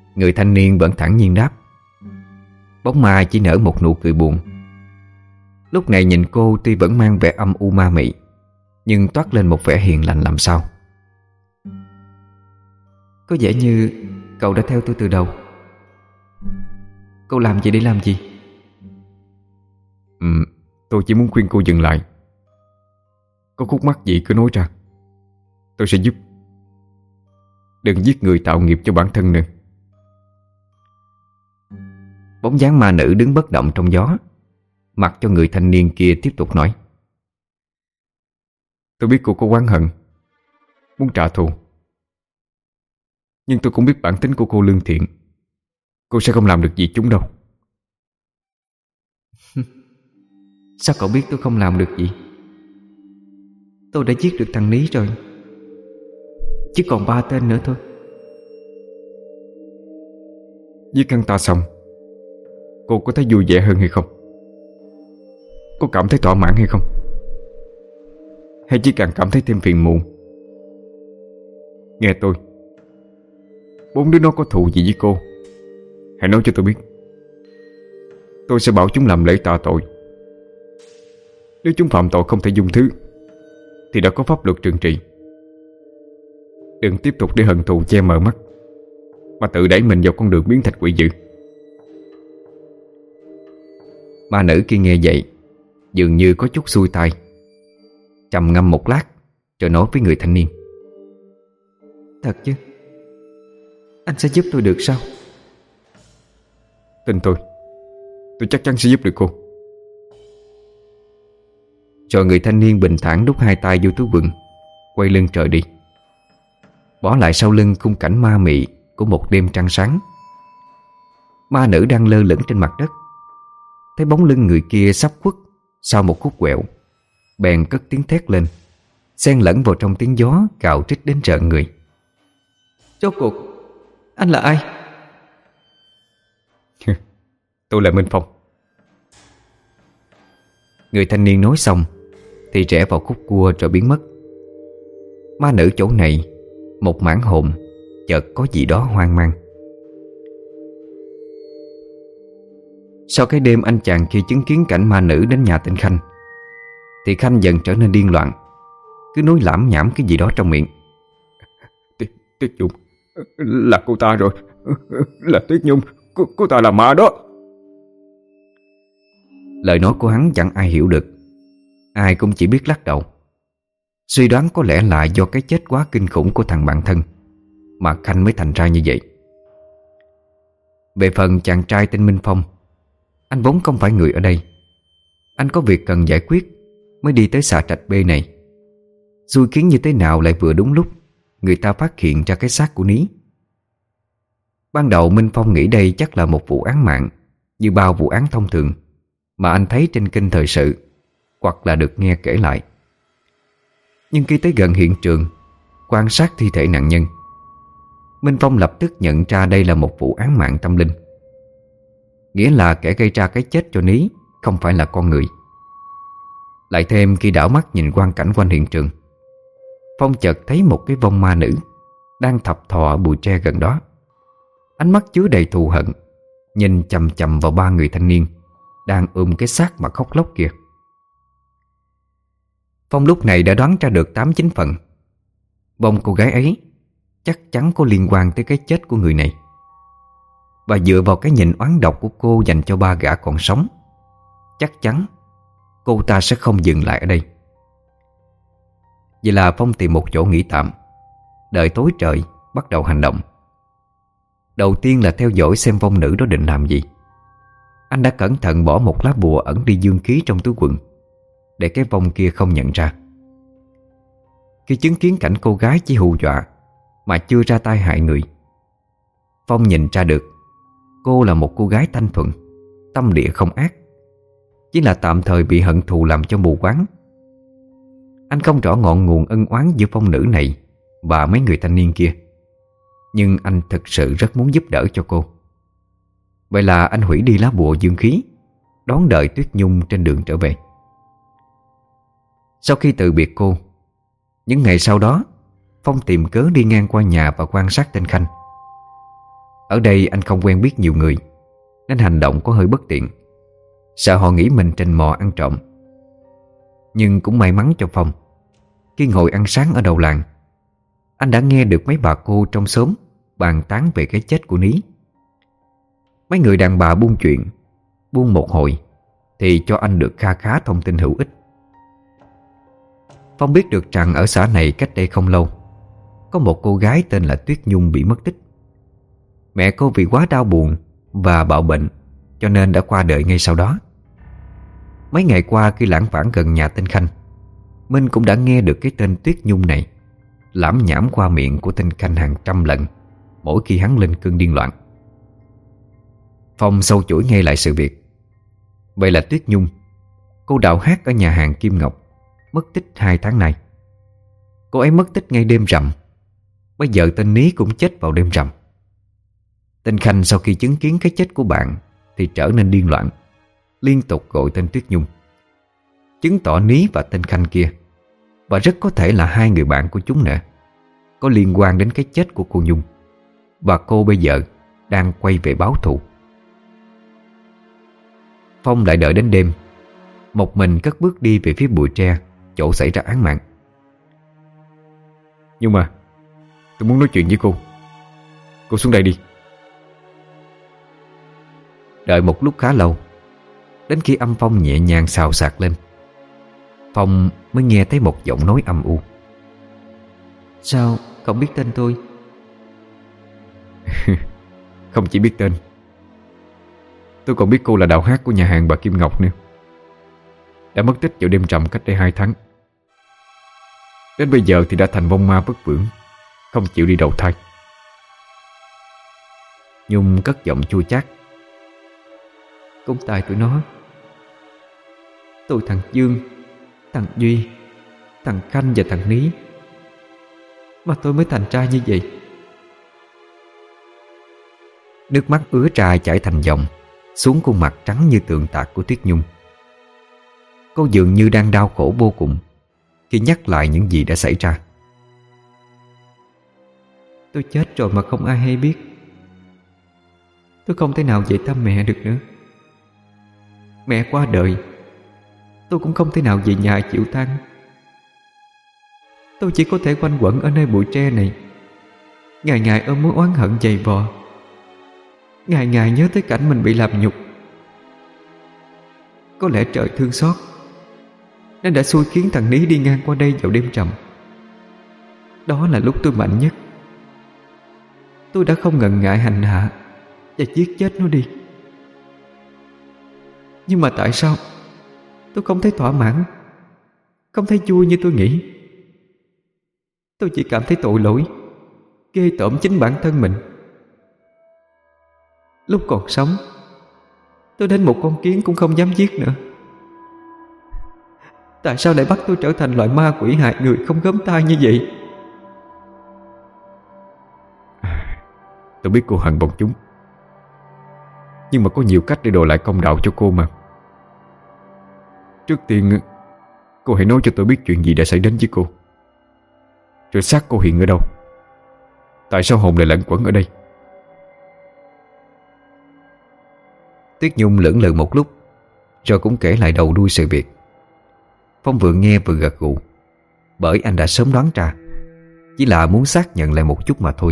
Người thanh niên vẫn thản nhiên đáp. Bóng ma chỉ nở một nụ cười buồn. Lúc này nhìn cô tuy vẫn mang vẻ âm u ma mị, nhưng toát lên một vẻ hiền lành làm sao. Có vẻ như cậu đã theo tôi từ đầu. Cậu làm gì để làm gì? Ừ, tôi chỉ muốn khuyên cô dừng lại. Có khúc mắc gì cứ nói ra, tôi sẽ giúp. Đừng giết người tạo nghiệp cho bản thân nữa. Bóng dáng ma nữ đứng bất động trong gió, mặc cho người thanh niên kia tiếp tục nói. Tôi biết cô có oán hận, muốn trả thù, nhưng tôi cũng biết bản tính của cô lương thiện. Cô sẽ không làm được gì chúng đâu. Sao cậu biết tôi không làm được gì? Tôi đã giết được thằng Ní rồi, chỉ còn ba tên nữa thôi. Giết hắn ta xong, cô có thấy vui vẻ hơn hay không? Có cảm thấy thỏa mãn hay không? Hay chỉ càng cảm thấy thêm phiền muộn? Nghe tôi, bốn đứa nó có thù gì với cô, hãy nói cho tôi biết. Tôi sẽ bảo chúng làm lễ tạ tội. Nếu chúng phạm tội không thể dung thứ thì đã có pháp luật trừng trị. Đừng tiếp tục để hận thù che mờ mắt, mà tự đẩy mình vào con đường biến thành quỷ dữ. Ma nữ kia nghe vậy dường như có chút xuôi tai, trầm ngâm một lát rồi nói với người thanh niên. Thật chứ? Anh sẽ giúp tôi được sao? Tin tôi, tôi chắc chắn sẽ giúp được cô. Rồi người thanh niên bình thản đút hai tay vô túi quần, quay lưng trời đi, bỏ lại sau lưng khung cảnh ma mị của một đêm trăng sáng. Ma nữ đang lơ lửng trên mặt đất, thấy bóng lưng người kia sắp khuất sau một khúc quẹo, bèn cất tiếng thét lên, xen lẫn vào trong tiếng gió cạo trích đến rợn người. Rốt cuộc anh là ai? Tôi là Minh Phong. Người thanh niên nói xong thì rẽ vào khúc cua rồi biến mất. Ma nữ chỗ này một mảng hồn chợt có gì đó hoang mang. Sau cái đêm anh chàng kia chứng kiến cảnh ma nữ đến nhà tên Khanh, thì Khanh dần trở nên điên loạn, cứ nói lảm nhảm cái gì đó trong miệng. Tuyết Nhung, là cô ta rồi. Là Tuyết Nhung, cô, cô ta là ma đó. Lời nói của hắn chẳng ai hiểu được, ai cũng chỉ biết lắc đầu, suy đoán có lẽ là do cái chết quá kinh khủng của thằng bạn thân mà Khanh mới thành ra như vậy. Về phần chàng trai tên Minh Phong, anh vốn không phải người ở đây. Anh có việc cần giải quyết mới đi tới xà trạch B này. Xui khiến như thế nào lại vừa đúng lúc người ta phát hiện ra cái xác của Ní. Ban đầu Minh Phong nghĩ đây chắc là một vụ án mạng như bao vụ án thông thường mà anh thấy trên kênh thời sự hoặc là được nghe kể lại. Nhưng khi tới gần hiện trường, quan sát thi thể nạn nhân, Minh Phong lập tức nhận ra đây là một vụ án mạng tâm linh. Nghĩa là kẻ gây ra cái chết cho Ní không phải là con người. Lại thêm khi đảo mắt nhìn quang cảnh quanh hiện trường, Phong chợt thấy một cái vong ma nữ đang thập thò ở bụi tre gần đó. Ánh mắt chứa đầy thù hận, nhìn chằm chằm vào ba người thanh niên đang ôm cái xác mà khóc lóc kìa. Phong lúc này đã đoán ra được tám chín phần vong cô gái ấy chắc chắn có liên quan tới cái chết của người này. Và dựa vào cái nhìn oán độc của cô dành cho ba gã còn sống, chắc chắn cô ta sẽ không dừng lại ở đây. Vậy là Phong tìm một chỗ nghỉ tạm, đợi tối trời bắt đầu hành động. Đầu tiên là theo dõi xem vong nữ đó định làm gì. Anh đã cẩn thận bỏ một lá bùa ẩn đi dương khí trong túi quần, để cái vong kia không nhận ra. Khi chứng kiến cảnh cô gái chỉ hù dọa mà chưa ra tay hại người, Phong nhìn ra được cô là một cô gái thanh thuần, tâm địa không ác, chỉ là tạm thời bị hận thù làm cho mù quáng. Anh không rõ ngọn nguồn ân oán giữa phong nữ này và mấy người thanh niên kia, nhưng anh thực sự rất muốn giúp đỡ cho cô. Vậy là anh hủy đi lá bùa dương khí, đón đợi Tuyết Nhung trên đường trở về. Sau khi từ biệt cô, những ngày sau đó, Phong tìm cớ đi ngang qua nhà và quan sát tên Khanh. Ở đây anh không quen biết nhiều người, nên hành động có hơi bất tiện, sợ họ nghĩ mình trình mò ăn trộm. Nhưng cũng may mắn cho Phong, khi ngồi ăn sáng ở đầu làng, anh đã nghe được mấy bà cô trong xóm bàn tán về cái chết của Ní. Mấy người đàn bà buôn chuyện, buôn một hồi thì cho anh được kha khá thông tin hữu ích. Phong biết được rằng ở xã này cách đây không lâu có một cô gái tên là Tuyết Nhung bị mất tích. Mẹ cô vì quá đau buồn và bạo bệnh cho nên đã qua đời ngay sau đó. Mấy ngày qua khi lảng vảng gần nhà tên Khanh, Minh cũng đã nghe được cái tên Tuyết Nhung này lảm nhảm qua miệng của tên Khanh hàng trăm lần mỗi khi hắn lên cơn điên loạn. Phong sâu chuỗi ngay lại sự việc. Vậy là Tuyết Nhung, cô đạo hát ở nhà hàng Kim Ngọc, mất tích hai tháng nay. Cô ấy mất tích ngay đêm rằm. Bây giờ tên Ní cũng chết vào đêm rằm. Tên Khanh sau khi chứng kiến cái chết của bạn thì trở nên điên loạn, liên tục gọi tên Tuyết Nhung, chứng tỏ Ní và tên Khanh kia, và rất có thể là hai người bạn của chúng nữa, có liên quan đến cái chết của cô Nhung. Và cô bây giờ đang quay về báo thù. Phong lại đợi đến đêm, một mình cất bước đi về phía bụi tre chỗ xảy ra án mạng. Nhưng mà tôi muốn nói chuyện với cô. Cô xuống đây đi. Đợi một lúc khá lâu, đến khi âm phong nhẹ nhàng xào xạc lên, Phong mới nghe thấy một giọng nói âm u. Sao cậu biết tên tôi? Không chỉ biết tên, tôi còn biết cô là đạo hát của nhà hàng bà Kim Ngọc nữa, đã mất tích vào đêm rằm cách đây hai tháng. Đến bây giờ thì đã thành vong ma bất vưởng, không chịu đi đầu thai. Nhung cất giọng chua chát. Cũng tại tụi nó, tôi thằng Dương, thằng Duy, thằng Khanh và thằng Ní, mà tôi mới thành ra như vậy. Nước mắt ứa ra chảy thành dòng xuống khuôn mặt trắng như tượng tạc của Tuyết Nhung. Cô dường như đang đau khổ vô cùng khi nhắc lại những gì đã xảy ra. Tôi chết rồi mà không ai hay biết. Tôi không thể nào về thăm mẹ được nữa. Mẹ qua đời, tôi cũng không thể nào về nhà chịu tang. Tôi chỉ có thể quanh quẩn ở nơi bụi tre này, ngày ngày ôm mối oán hận dày vò, ngày ngày nhớ tới cảnh mình bị làm nhục. Có lẽ trời thương xót nên đã xui khiến thằng Ní đi ngang qua đây vào đêm rằm. Đó là lúc tôi mạnh nhất. Tôi đã không ngần ngại hành hạ và giết chết nó đi. Nhưng mà tại sao tôi không thấy thỏa mãn, không thấy vui như tôi nghĩ? Tôi chỉ cảm thấy tội lỗi, ghê tởm chính bản thân mình. Lúc còn sống, tôi đến một con kiến cũng không dám giết nữa. Tại sao lại bắt tôi trở thành loại ma quỷ hại người không gớm tai như vậy? Tôi biết cô hận bọn chúng, nhưng mà có nhiều cách để đòi lại công đạo cho cô mà. Trước tiên, cô hãy nói cho tôi biết chuyện gì đã xảy đến với cô. Rồi xác cô hiện ở đâu? Tại sao hồn lại lẩn quẩn ở đây? Tuyết Nhung lưỡng lự một lúc, rồi cũng kể lại đầu đuôi sự việc. Phong vừa nghe vừa gật gù, bởi anh đã sớm đoán ra, chỉ là muốn xác nhận lại một chút mà thôi.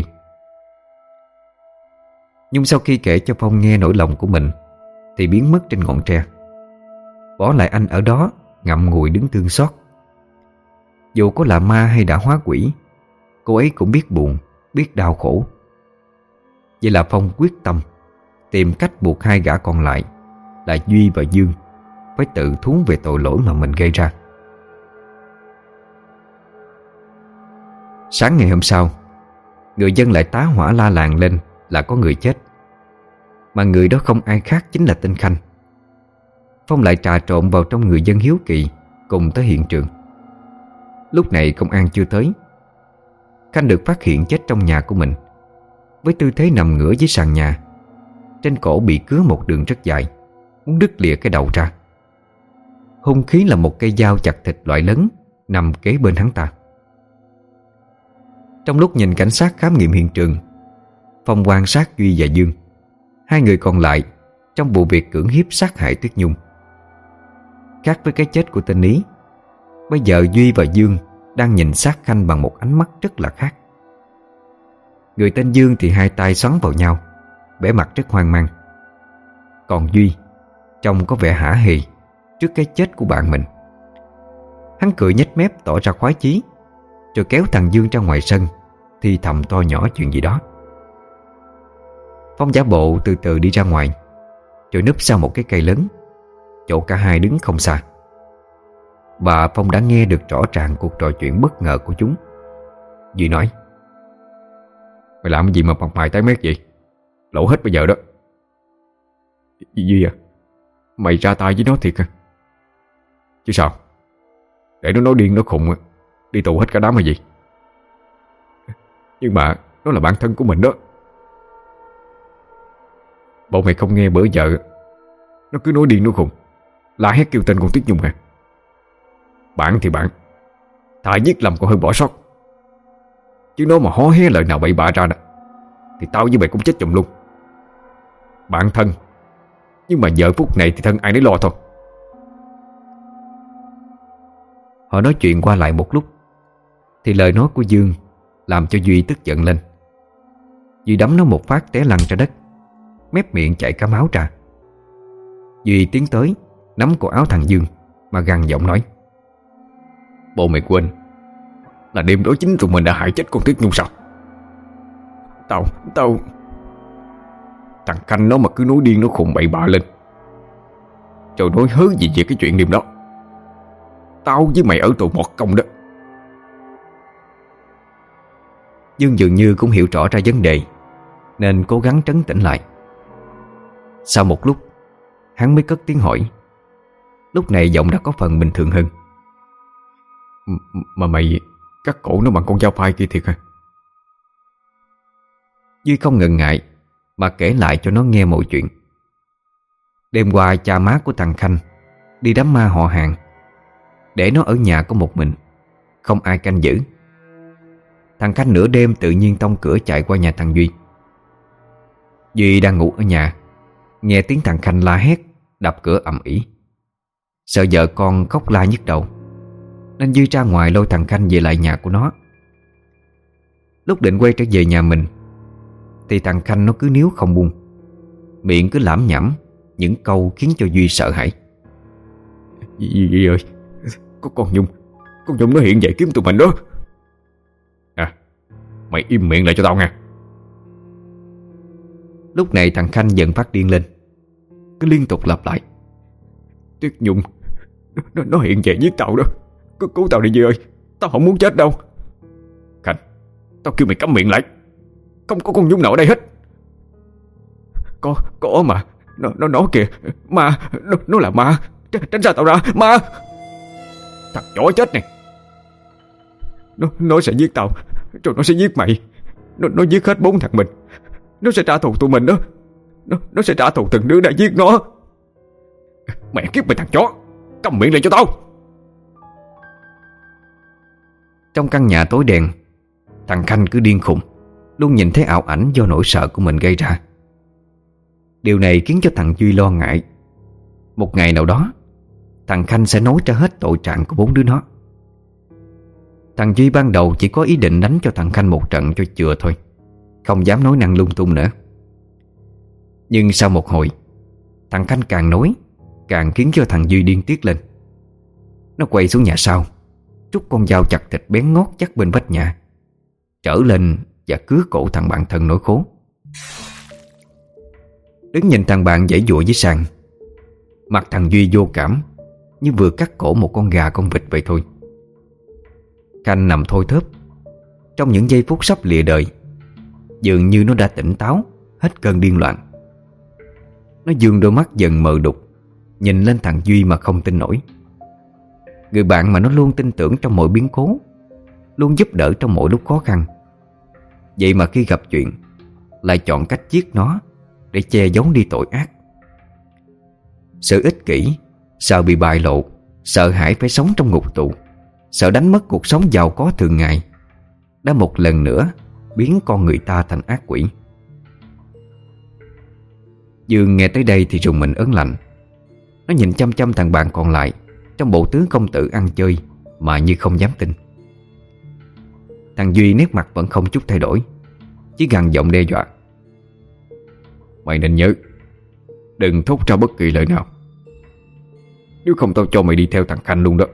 Nhung sau khi kể cho Phong nghe nỗi lòng của mình thì biến mất trên ngọn tre, bỏ lại anh ở đó ngậm ngùi đứng thương xót. Dù có là ma hay đã hóa quỷ, cô ấy cũng biết buồn, biết đau khổ. Vậy là Phong quyết tâm tìm cách buộc hai gã còn lại là Duy và Dương phải tự thú về tội lỗi mà mình gây ra. Sáng ngày hôm sau, người dân lại tá hỏa la làng lên là có người chết, mà người đó không ai khác chính là tên Khanh. Phong lại trà trộn vào trong người dân hiếu kỳ cùng tới hiện trường. Lúc này công an chưa tới. Khanh được phát hiện chết trong nhà của mình, với tư thế nằm ngửa dưới sàn nhà. Trên cổ bị cứa một đường rất dài, muốn đứt lìa cái đầu ra. Hung khí là một cây dao chặt thịt loại lớn nằm kế bên hắn ta. Trong lúc nhìn cảnh sát khám nghiệm hiện trường, Phong quan sát Duy và Dương, hai người còn lại trong vụ việc cưỡng hiếp sát hại Tuyết Nhung. Khác với cái chết của tên Ý, bây giờ Duy và Dương đang nhìn sát Khanh bằng một ánh mắt rất là khác. Người tên Dương thì hai tay xoắn vào nhau, vẻ mặt rất hoang mang. Còn Duy trông có vẻ hả hê trước cái chết của bạn mình. Hắn cười nhếch mép tỏ ra khoái chí, rồi kéo thằng Dương ra ngoài sân, thì thầm to nhỏ chuyện gì đó. Phong giả bộ từ từ đi ra ngoài, rồi núp sau một cái cây lớn, chỗ cả hai đứng không xa. Và Phong đã nghe được rõ ràng cuộc trò chuyện bất ngờ của chúng. Duy nói: Mày làm cái gì mà mặt mày tái mét vậy? Lộ hết bây giờ đó. Duy à, mày ra tay với nó thiệt à? Chứ sao? Để nó nói điên nó khùng đi tù hết cả đám hay gì? Nhưng mà nó là bạn thân của mình đó. Bộ mày không nghe bữa giờ nó cứ nói điên nó khùng, la hét kêu tên con Tuyết Nhung à? Bạn thì bạn, thà giết lầm còn hơn bỏ sót. Chứ nó mà hó hé lời nào bậy bạ ra nè, thì tao với mày cũng chết chùm luôn. Bạn thân, nhưng mà giờ phút này thì thân ai nấy lo thôi. Họ nói chuyện qua lại một lúc, thì lời nói của Dương làm cho Duy tức giận lên. Duy đấm nó một phát té lăn ra đất, mép miệng chảy cả máu ra. Duy tiến tới nắm cổ áo thằng Dương mà gằn giọng nói: Bộ mày quên là đêm đó chính tụi mình đã hại chết con Tuyết Nhung sao? Tao, tao Thằng Khanh nó mà cứ nói điên nó khùng bậy bạ lên, rồi nói hớ gì về cái chuyện đêm đó, tao với mày ở tù mọt công đó. Dương dường như cũng hiểu rõ ra vấn đề, nên cố gắng trấn tĩnh lại. Sau một lúc, hắn mới cất tiếng hỏi. Lúc này giọng đã có phần bình thường hơn: M- Mà mày cắt cổ nó bằng con dao phai kia thiệt hả? Duy không ngần ngại mà kể lại cho nó nghe mọi chuyện. Đêm qua cha má của thằng Khanh đi đám ma họ hàng, để nó ở nhà có một mình, không ai canh giữ. Thằng Khanh nửa đêm tự nhiên tông cửa chạy qua nhà thằng Duy. Duy đang ngủ ở nhà, nghe tiếng thằng Khanh la hét, đập cửa ầm ĩ. Sợ vợ con khóc la nhức đầu, nên Duy ra ngoài lôi thằng Khanh về lại nhà của nó. Lúc định quay trở về nhà mình, thì thằng Khanh nó cứ níu không buông, miệng cứ lẩm nhẩm những câu khiến cho Duy sợ hãi. Duy, Duy ơi, có con Nhung, con Nhung nó hiện về kiếm tụi mình đó. À, mày im miệng lại cho tao nghe. Lúc này thằng Khanh giận phát điên lên, cứ liên tục lặp lại: Tuyết Nhung Nó, nó hiện về giết tao đó. Cứ cứu tao đi Duy ơi, tao không muốn chết đâu. Khanh, tao kêu mày câm miệng lại. Không có con Nhung nào ở đây hết. Có, có mà. Nó, nó nói kìa. Ma, nó, nó là ma. Tránh ra tao ra, ma. Thằng chó chết này. Nó, nó sẽ giết tao, rồi nó sẽ giết mày. Nó, nó giết hết bốn thằng mình. Nó sẽ trả thù tụi mình đó. Nó, nó sẽ trả thù từng đứa đã giết nó. Mẹ kiếp mày thằng chó, câm miệng lại cho tao. Trong căn nhà tối đen, thằng Khanh cứ điên khùng, luôn nhìn thấy ảo ảnh do nỗi sợ của mình gây ra. Điều này khiến cho thằng Duy lo ngại một ngày nào đó thằng Khanh sẽ nói ra hết tội trạng của bốn đứa nó. Thằng Duy ban đầu chỉ có ý định đánh cho thằng Khanh một trận cho chừa thôi, không dám nói năng lung tung nữa. Nhưng sau một hồi, thằng Khanh càng nói càng khiến cho thằng Duy điên tiết lên. Nó quay xuống nhà sau, rút con dao chặt thịt bén ngót chắc bên vách nhà, trở lên và cứa cổ thằng bạn thân nổi khố. Đứng nhìn thằng bạn giãy giụa dưới sàn, mặt thằng Duy vô cảm, như vừa cắt cổ một con gà con vịt vậy thôi. Khanh nằm thôi thớp. Trong những giây phút sắp lìa đời, dường như nó đã tỉnh táo hết cơn điên loạn. Nó dương đôi mắt dần mờ đục, nhìn lên thằng Duy mà không tin nổi. Người bạn mà nó luôn tin tưởng trong mọi biến cố, luôn giúp đỡ trong mọi lúc khó khăn, vậy mà khi gặp chuyện lại chọn cách giết nó để che giấu đi tội ác. Sự ích kỷ, sợ bị bại lộ, sợ hãi phải sống trong ngục tù, sợ đánh mất cuộc sống giàu có thường ngày, đã một lần nữa biến con người ta thành ác quỷ. Dương nghe tới đây thì rùng mình ớn lạnh. Nó nhìn chăm chăm thằng bạn còn lại trong bộ tướng công tử ăn chơi mà như không dám tin. Thằng Duy nét mặt vẫn không chút thay đổi, chỉ gằn giọng đe dọa: "Mày nên nhớ, đừng thốt ra bất kỳ lời nào, nếu không tao cho mày đi theo thằng Khanh luôn đó."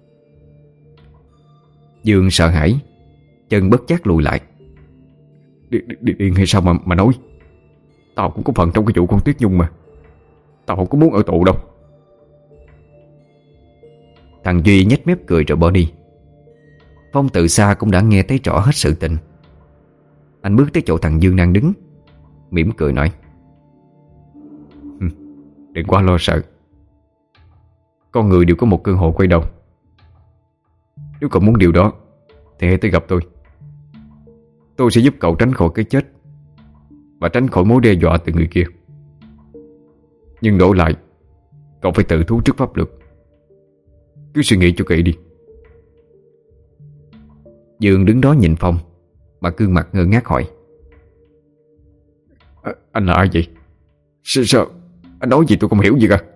Dương sợ hãi, chân bất giác lùi lại. Điên đi, đi, hay sao mà mà nói? Tao cũng có phần trong cái vụ con Tuyết Nhung mà. Tao không có muốn ở tù đâu. Thằng Duy nhếch mép cười rồi bỏ đi. Phong từ xa cũng đã nghe thấy rõ hết sự tình. Anh bước tới chỗ thằng Dương đang đứng, mỉm cười nói: "Đừng quá lo sợ. Con người đều có một cơ hội quay đầu. Nếu cậu muốn điều đó thì hãy tới gặp tôi. Tôi sẽ giúp cậu tránh khỏi cái chết và tránh khỏi mối đe dọa từ người kia. Nhưng đổi lại, cậu phải tự thú trước pháp luật. Cứ suy nghĩ cho kỹ đi." Dương đứng đó nhìn Phong mà gương mặt ngơ ngác hỏi: à, "Anh là ai vậy? Sao, sao? Anh nói gì tôi không hiểu gì cả."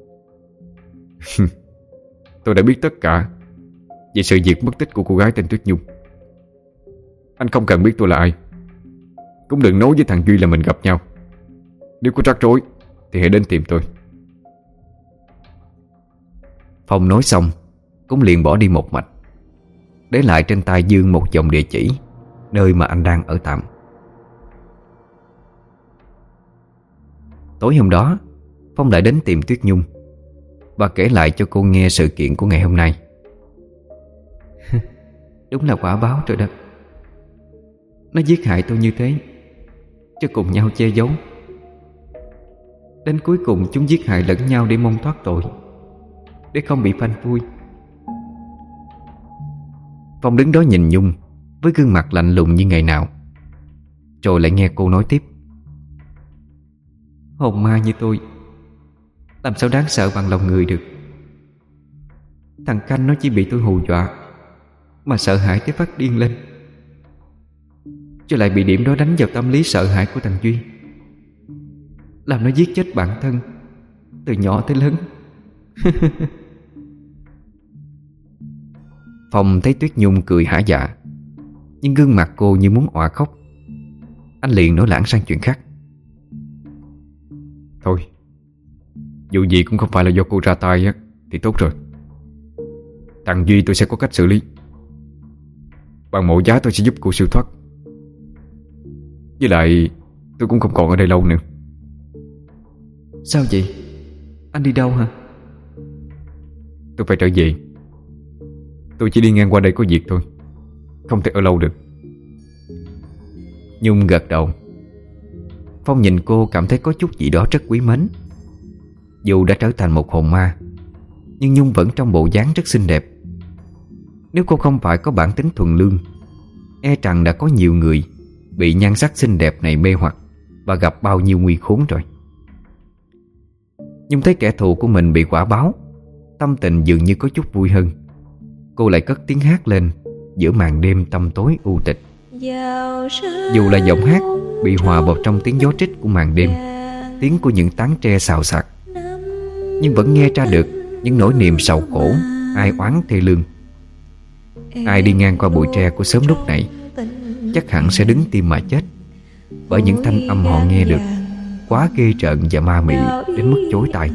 "Tôi đã biết tất cả về sự việc mất tích của cô gái tên Tuyết Nhung. Anh không cần biết tôi là ai. Cũng đừng nói với thằng Duy là mình gặp nhau. Nếu có rắc rối thì hãy đến tìm tôi." Phong nói xong cũng liền bỏ đi một mạch, để lại trên tay Dương một dòng địa chỉ nơi mà anh đang ở tạm. Tối hôm đó, Phong lại đến tìm Tuyết Nhung và kể lại cho cô nghe sự kiện của ngày hôm nay. Đúng là quả báo rồi đó. Nó giết hại tôi như thế cho cùng nhau che giấu. Đến cuối cùng chúng giết hại lẫn nhau để mong thoát tội, để không bị phanh phui. Phong đứng đó nhìn Nhung với gương mặt lạnh lùng như ngày nào, rồi lại nghe cô nói tiếp: Hồn ma như tôi làm sao đáng sợ bằng lòng người được. Thằng Canh nó chỉ bị tôi hù dọa mà sợ hãi tới phát điên lên, cho lại bị điểm đó đánh vào tâm lý sợ hãi của thằng Duy, làm nó giết chết bản thân từ nhỏ tới lớn. Phong thấy Tuyết Nhung cười hả dạ, nhưng gương mặt cô như muốn òa khóc. Anh liền nói lảng sang chuyện khác: "Thôi, dù gì cũng không phải là do cô ra tay á, thì tốt rồi. Thằng Duy tôi sẽ có cách xử lý. Bằng mọi giá tôi sẽ giúp cô siêu thoát. Với lại tôi cũng không còn ở đây lâu nữa." Sao vậy? Anh đi đâu hả? "Tôi phải trở về. Tôi chỉ đi ngang qua đây có việc thôi, không thể ở lâu được." Nhung gật đầu. Phong nhìn cô cảm thấy có chút gì đó rất quý mến. Dù đã trở thành một hồn ma, nhưng Nhung vẫn trong bộ dáng rất xinh đẹp. Nếu cô không phải có bản tính thuần lương, e rằng đã có nhiều người bị nhan sắc xinh đẹp này mê hoặc và gặp bao nhiêu nguy khốn rồi. Nhung thấy kẻ thù của mình bị quả báo, tâm tình dường như có chút vui hơn. Cô lại cất tiếng hát lên giữa màn đêm tăm tối u tịch. Dù là giọng hát bị hòa vào trong tiếng gió trích của màn đêm, tiếng của những tán tre xào xạc, nhưng vẫn nghe ra được những nỗi niềm sầu khổ, ai oán thê lương. Ai đi ngang qua bụi tre của xóm lúc này chắc hẳn sẽ đứng tim mà chết, bởi những thanh âm họ nghe được quá ghê rợn và ma mị đến mức chối tai.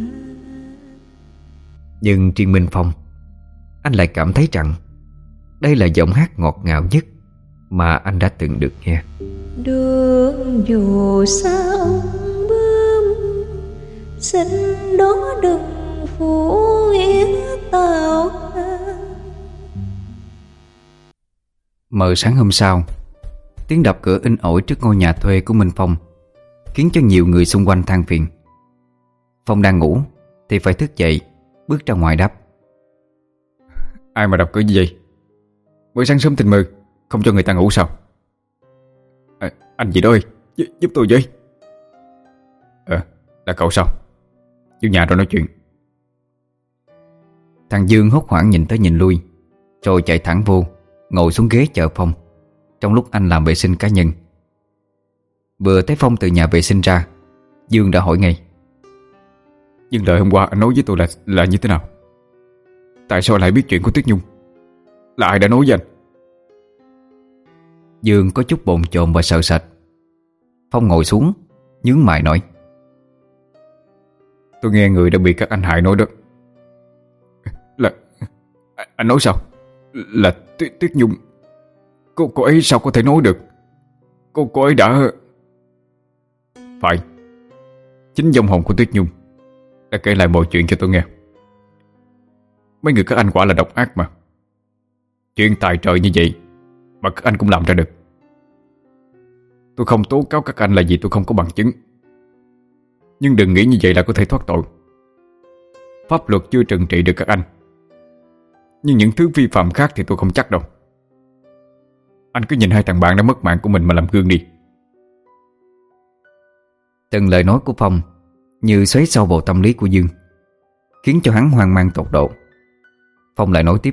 Nhưng riêng Minh Phong, anh lại cảm thấy rằng đây là giọng hát ngọt ngào nhất mà anh đã từng được nghe. Đường dù sao bướm xin đó đừng phủ nghĩa tao. Mờ sáng hôm sau, tiếng đập cửa inh ỏi trước ngôi nhà thuê của Minh Phong khiến cho nhiều người xung quanh than phiền. Phong đang ngủ thì phải thức dậy, bước ra ngoài đáp: "Ai mà đập cửa như vậy? Mới sáng sớm tình mơ, không cho người ta ngủ sao? À, anh gì đó ơi, giúp, giúp tôi với." "Ờ, là cậu sao? Vô nhà rồi nói chuyện." Thằng Dương hốt hoảng nhìn tới nhìn lui, rồi chạy thẳng vô, ngồi xuống ghế chờ Phong, trong lúc anh làm vệ sinh cá nhân. Vừa thấy Phong từ nhà vệ sinh ra, Dương đã hỏi ngay. Nhưng lời hôm qua anh nói với tôi là là như thế nào? Tại sao lại biết chuyện của Tuyết Nhung? Là ai đã nói với anh? Dương có chút bồn chồn và sợ sệt. Phong ngồi xuống, nhướng mày nói. Tôi nghe người đã bị các anh hại nói đó. Là... Anh nói sao? Là Tuyết, Tuyết Nhung. Cô, cô ấy sao có thể nói được? Cô, cô ấy đã... Phải. Chính vong hồn của Tuyết Nhung đã kể lại mọi chuyện cho tôi nghe. Mấy người các anh quả là độc ác mà. Chuyện tài trời như vậy mà các anh cũng làm ra được. Tôi không tố cáo các anh là vì tôi không có bằng chứng. Nhưng đừng nghĩ như vậy là có thể thoát tội. Pháp luật chưa trừng trị được các anh. Nhưng những thứ vi phạm khác thì tôi không chắc đâu. Anh cứ nhìn hai thằng bạn đã mất mạng của mình mà làm gương đi. Từng lời nói của Phong như xoáy sâu vào tâm lý của Dương, khiến cho hắn hoang mang tột độ. Phong lại nói tiếp.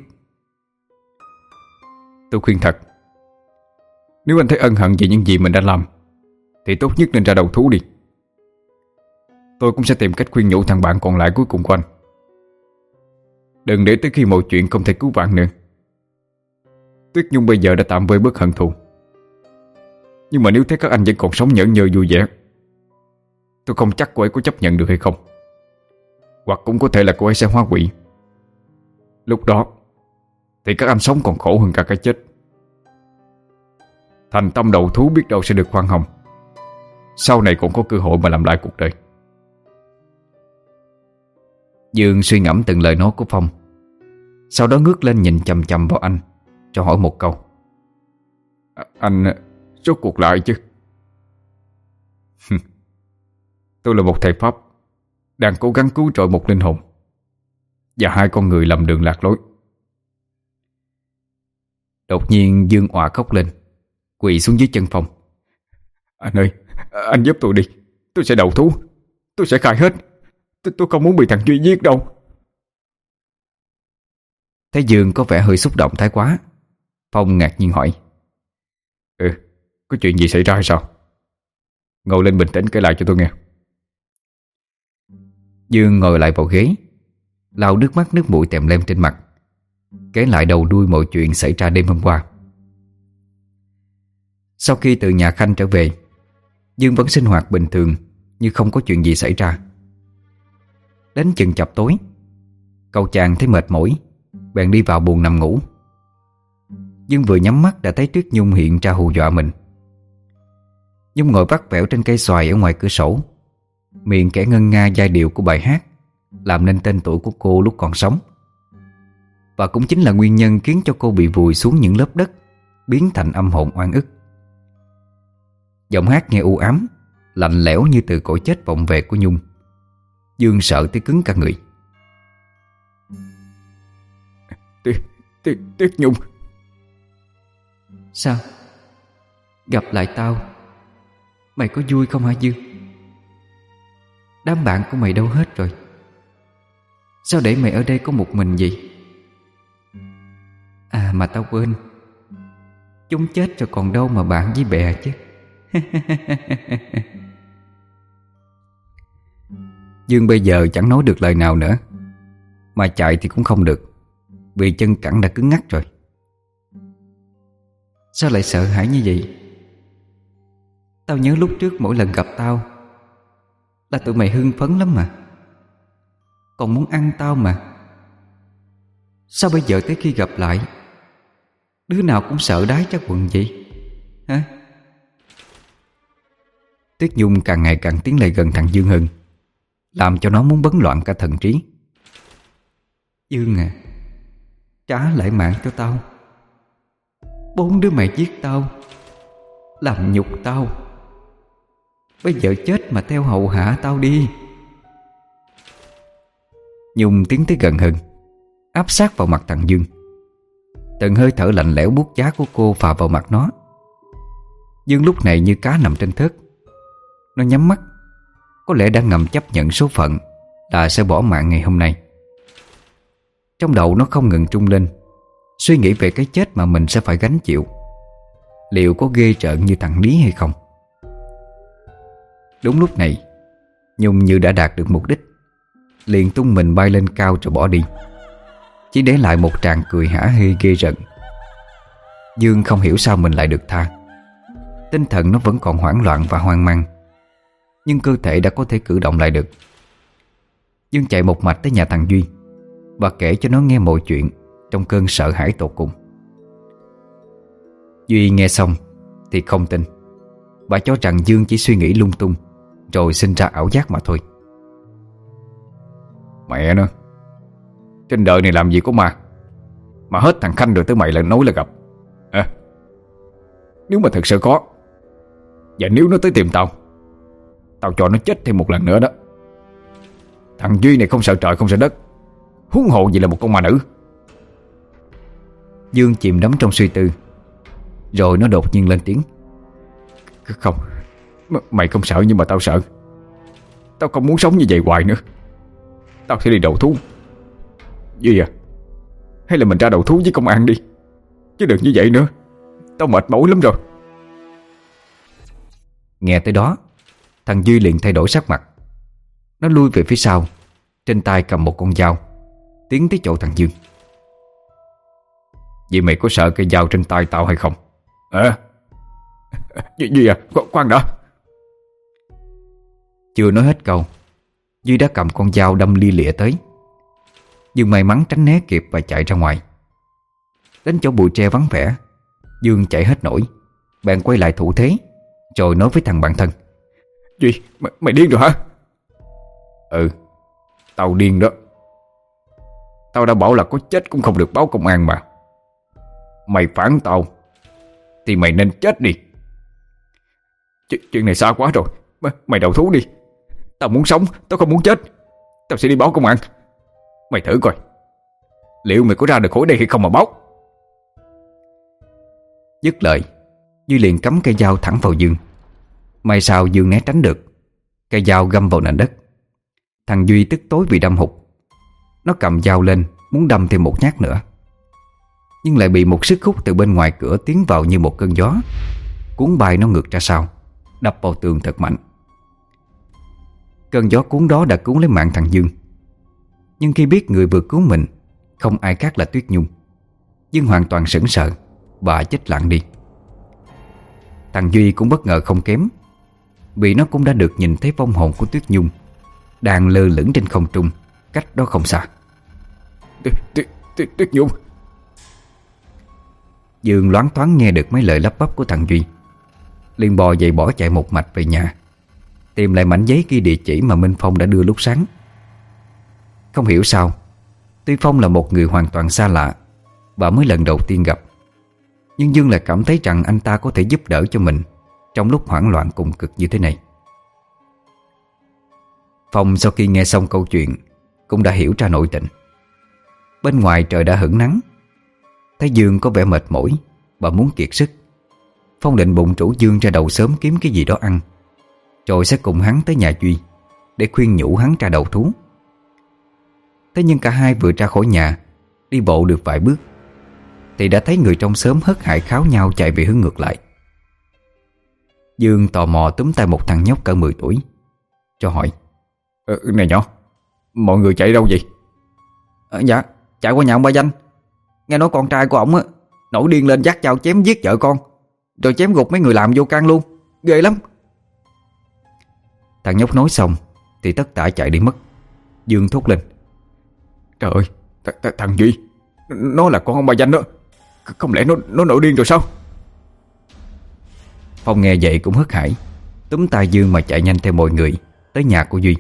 Tôi khuyên thật, nếu anh thấy ân hận về những gì mình đã làm thì tốt nhất nên ra đầu thú đi. Tôi cũng sẽ tìm cách khuyên nhủ thằng bạn còn lại cuối cùng của anh. Đừng để tới khi mọi chuyện không thể cứu vãn nữa. Tuyết Nhung bây giờ đã tạm vơi bớt hận thù, nhưng mà nếu thấy các anh vẫn còn sống nhởn nhơ vui vẻ, tôi không chắc cô ấy có chấp nhận được hay không. Hoặc cũng có thể là cô ấy sẽ hóa quỷ. Lúc đó thì các anh sống còn khổ hơn cả cái chết. Thành tâm đầu thú biết đâu sẽ được khoan hồng. Sau này còn có cơ hội mà làm lại cuộc đời. Dương suy ngẫm từng lời nói của Phong, sau đó ngước lên nhìn chằm chằm vào anh, cho hỏi một câu. à, Anh rốt cuộc lại chứ? Tôi là một thầy Pháp đang cố gắng cứu rỗi một linh hồn và hai con người lầm đường lạc lối. Đột nhiên Dương òa khóc lên, quỳ xuống dưới chân Phong. Anh ơi, anh giúp tôi đi. Tôi sẽ đầu thú. Tôi sẽ khai hết. Tôi, tôi không muốn bị thằng Duy giết đâu. Thấy Dương có vẻ hơi xúc động thái quá, Phong ngạc nhiên hỏi. Ừ, có chuyện gì xảy ra hay sao? Ngồi lên bình tĩnh kể lại cho tôi nghe. Dương ngồi lại vào ghế, lau nước mắt nước mũi tèm lem trên mặt, kể lại đầu đuôi mọi chuyện xảy ra đêm hôm qua. Sau khi từ nhà Khanh trở về, Dương vẫn sinh hoạt bình thường như không có chuyện gì xảy ra. Đến chừng chập tối, cậu chàng thấy mệt mỏi, bèn đi vào buồng nằm ngủ. Dương vừa nhắm mắt đã thấy Tuyết Nhung hiện ra hù dọa mình. Nhung ngồi vắt vẻo trên cây xoài ở ngoài cửa sổ, miệng kẻ ngân nga giai điệu của bài hát làm nên tên tuổi của cô lúc còn sống, và cũng chính là nguyên nhân khiến cho cô bị vùi xuống những lớp đất, biến thành âm hồn oan ức. Giọng hát nghe u ám, lạnh lẽo như từ cõi chết vọng về của Nhung. Dương sợ tới cứng cả người. Tuyết, Tuyết, Tuyết Nhung. Sao? Gặp lại tao, mày có vui không hả Dương? Đám bạn của mày đâu hết rồi? Sao để mày ở đây có một mình vậy? À mà tao quên, chúng chết rồi còn đâu mà bạn với bè chứ. Dương bây giờ chẳng nói được lời nào nữa, mà chạy thì cũng không được, vì chân cẳng đã cứng ngắc rồi. Sao lại sợ hãi như vậy? Tao nhớ lúc trước mỗi lần gặp tao là tụi mày hưng phấn lắm mà, còn muốn ăn tao mà. Sao bây giờ tới khi gặp lại, đứa nào cũng sợ đái chắc quần vậy hả? Tuyết Nhung càng ngày càng tiến lại gần thằng Dương hơn, làm cho nó muốn bấn loạn cả thần trí. Dương à, trả lại mạng cho tao. Bốn đứa mày giết tao, làm nhục tao, bây giờ chết mà theo hầu hạ tao đi. Nhung tiến tới gần hơn, áp sát vào mặt thằng Dương. Từng hơi thở lạnh lẽo buốt giá của cô phà vào mặt nó. Dương lúc này như cá nằm trên thớt. Nó nhắm mắt, có lẽ đang ngầm chấp nhận số phận là sẽ bỏ mạng ngày hôm nay. Trong đầu nó không ngừng trung lên, suy nghĩ về cái chết mà mình sẽ phải gánh chịu. Liệu có ghê rợn như thằng Lý hay không? Đúng lúc này, Nhung như đã đạt được mục đích, liền tung mình bay lên cao rồi bỏ đi, chỉ để lại một tràng cười hả hê ghê rợn. Dương không hiểu sao mình lại được tha. Tinh thần nó vẫn còn hoảng loạn và hoang mang, nhưng cơ thể đã có thể cử động lại được. Dương chạy một mạch tới nhà thằng Duy và kể cho nó nghe mọi chuyện trong cơn sợ hãi tột cùng. Duy nghe xong thì không tin. Bà cho rằng Dương chỉ suy nghĩ lung tung rồi sinh ra ảo giác mà thôi. Mẹ nó, trên đời này làm gì có ma mà hết thằng Khanh rồi tới mày lần nói là gặp à, nếu mà thật sự có, và nếu nó tới tìm tao, tao cho nó chết thêm một lần nữa đó. Thằng Duy này không sợ trời không sợ đất, huống hồ gì là một con ma nữ. Dương chìm đắm trong suy tư, rồi nó đột nhiên lên tiếng. Không, mày không sợ nhưng mà tao sợ. Tao không muốn sống như vậy hoài nữa. Tao sẽ đi đầu thú. Duy à, hay là mình ra đầu thú với công an đi, chứ đừng như vậy nữa. Tao mệt mỏi lắm rồi. Nghe tới đó, thằng Duy liền thay đổi sắc mặt. Nó lui về phía sau, trên tay cầm một con dao, tiến tới chỗ thằng Dương. Vậy mày có sợ cây dao trên tay tao hay không? À, Duy, Duy à, khoan đã. Chưa nói hết câu, Duy đã cầm con dao đâm lia lịa tới. Dương may mắn tránh né kịp và chạy ra ngoài. Đến chỗ bụi tre vắng vẻ, Dương chạy hết nổi, bèn quay lại thủ thế, rồi nói với thằng bạn thân. Duy, mày, mày điên rồi hả? Ừ, tao điên đó. Tao đã bảo là có chết cũng không được báo công an mà. Mày phản tao thì mày nên chết đi. Ch Chuyện này xa quá rồi. M Mày đầu thú đi. Tao muốn sống, tao không muốn chết. Tao sẽ đi báo công an. Mày thử coi, liệu mày có ra được khỏi đây hay không mà báo. Dứt lời, Duy liền cắm cây dao thẳng vào Dương. May sao Dương né tránh được, cây dao găm vào nền đất. Thằng Duy tức tối vì đâm hụt. Nó cầm dao lên muốn đâm thêm một nhát nữa, nhưng lại bị một sức hút từ bên ngoài cửa tiến vào như một cơn gió, cuốn bay nó ngược ra sau, đập vào tường thật mạnh. Cơn gió cuốn đó đã cuốn lấy mạng thằng Dương. Nhưng khi biết người vừa cứu mình không ai khác là Tuyết Nhung, Dương hoàn toàn sững sờ và chết lặng đi. Thằng Duy cũng bất ngờ không kém, vì nó cũng đã được nhìn thấy vong hồn của Tuyết Nhung đang lơ lửng trên không trung cách đó không xa. Tuyết Nhung. Dương loáng thoáng nghe được mấy lời lắp bắp của thằng Duy, liền bò dậy bỏ chạy một mạch về nhà, tìm lại mảnh giấy ghi địa chỉ mà Minh Phong đã đưa lúc sáng. Không hiểu sao, tuy Phong là một người hoàn toàn xa lạ và mới lần đầu tiên gặp, nhưng Dương lại cảm thấy rằng anh ta có thể giúp đỡ cho mình trong lúc hoảng loạn cùng cực như thế này. Phong sau khi nghe xong câu chuyện cũng đã hiểu ra nội tình. Bên ngoài trời đã hửng nắng, thấy Dương có vẻ mệt mỏi và muốn kiệt sức, Phong định bụng rủ Dương ra đầu sớm kiếm cái gì đó ăn, rồi sẽ cùng hắn tới nhà Duy để khuyên nhủ hắn ra đầu thú. Thế nhưng cả hai vừa ra khỏi nhà, đi bộ được vài bước thì đã thấy người trong xóm hớt hải kháo nhau chạy về hướng ngược lại. Dương tò mò túm tay một thằng nhóc cỡ mười tuổi, cho hỏi: ờ, Này nhỏ, mọi người chạy đâu vậy? À, dạ, chạy qua nhà ông Ba Danh. Nghe nói con trai của ổng á nổi điên lên dắt dao chém giết vợ con, rồi chém gục mấy người làm vô can luôn. Ghê lắm. Thằng nhóc nói xong thì tất tả chạy đi mất. Dương thốt lên: Trời ơi, th th thằng Duy, nó là con ông Ba Danh đó. Không lẽ nó nó nổi điên rồi sao? Phong nghe vậy cũng hớt hải, túm tay Dương mà chạy nhanh theo mọi người tới nhà của Duy.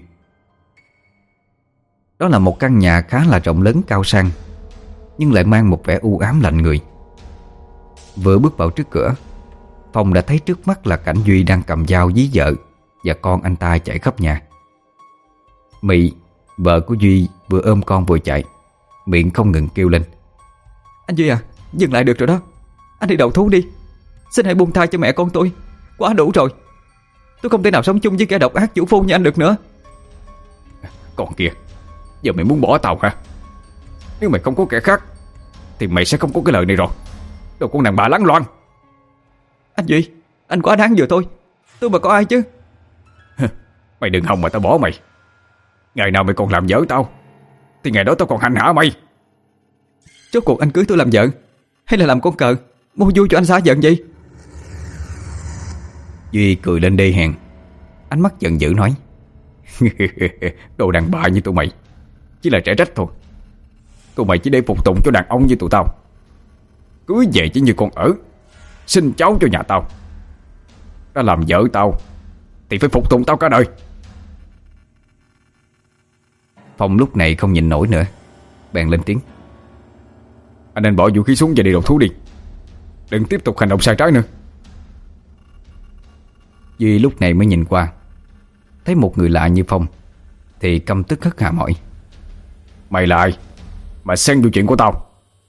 Đó là một căn nhà khá là rộng lớn cao sang, nhưng lại mang một vẻ u ám lạnh người. Vừa bước vào trước cửa, Phong đã thấy trước mắt là cảnh Duy đang cầm dao dí vợ và con anh ta chạy khắp nhà. Mị, vợ của Duy, vừa ôm con vừa chạy, miệng không ngừng kêu lên: Anh Duy à, dừng lại được rồi đó. Anh đi đầu thú đi. Xin hãy buông tha cho mẹ con tôi. Quá đủ rồi. Tôi không thể nào sống chung với kẻ độc ác chủ phu như anh được nữa. Con kìa, giờ mày muốn bỏ tao hả? Nếu mày không có kẻ khác thì mày sẽ không có cái lời này rồi. Đồ con đàn bà lăng loàn. Anh Duy, anh quá đáng vừa thôi. Tôi mà có ai chứ? Mày đừng hòng mà tao bỏ mày. Ngày nào mày còn làm vợ tao thì ngày đó tao còn hành hạ mày. Rốt cuộc anh cưới tôi làm vợ hay là làm con cờ mua vui cho anh xã giận vậy? Duy cười lên đê hèn, ánh mắt giận dữ nói: Đồ đàn bà như tụi mày chỉ là trẻ rách thôi. Tụi mày chỉ để phục tùng cho đàn ông như tụi tao. Cưới về chỉ như con ở, sinh cháu cho nhà tao. Đã làm vợ tao thì phải phục tùng tao cả đời. Phong lúc này không nhịn nổi nữa, bèn lên tiếng: Anh nên bỏ vũ khí xuống và đi đầu thú đi. Đừng tiếp tục hành động sai trái nữa. Duy lúc này mới nhìn qua, thấy một người lạ như Phong thì căm tức hất hàm hỏi: Mày là ai mà xen vô chuyện của tao?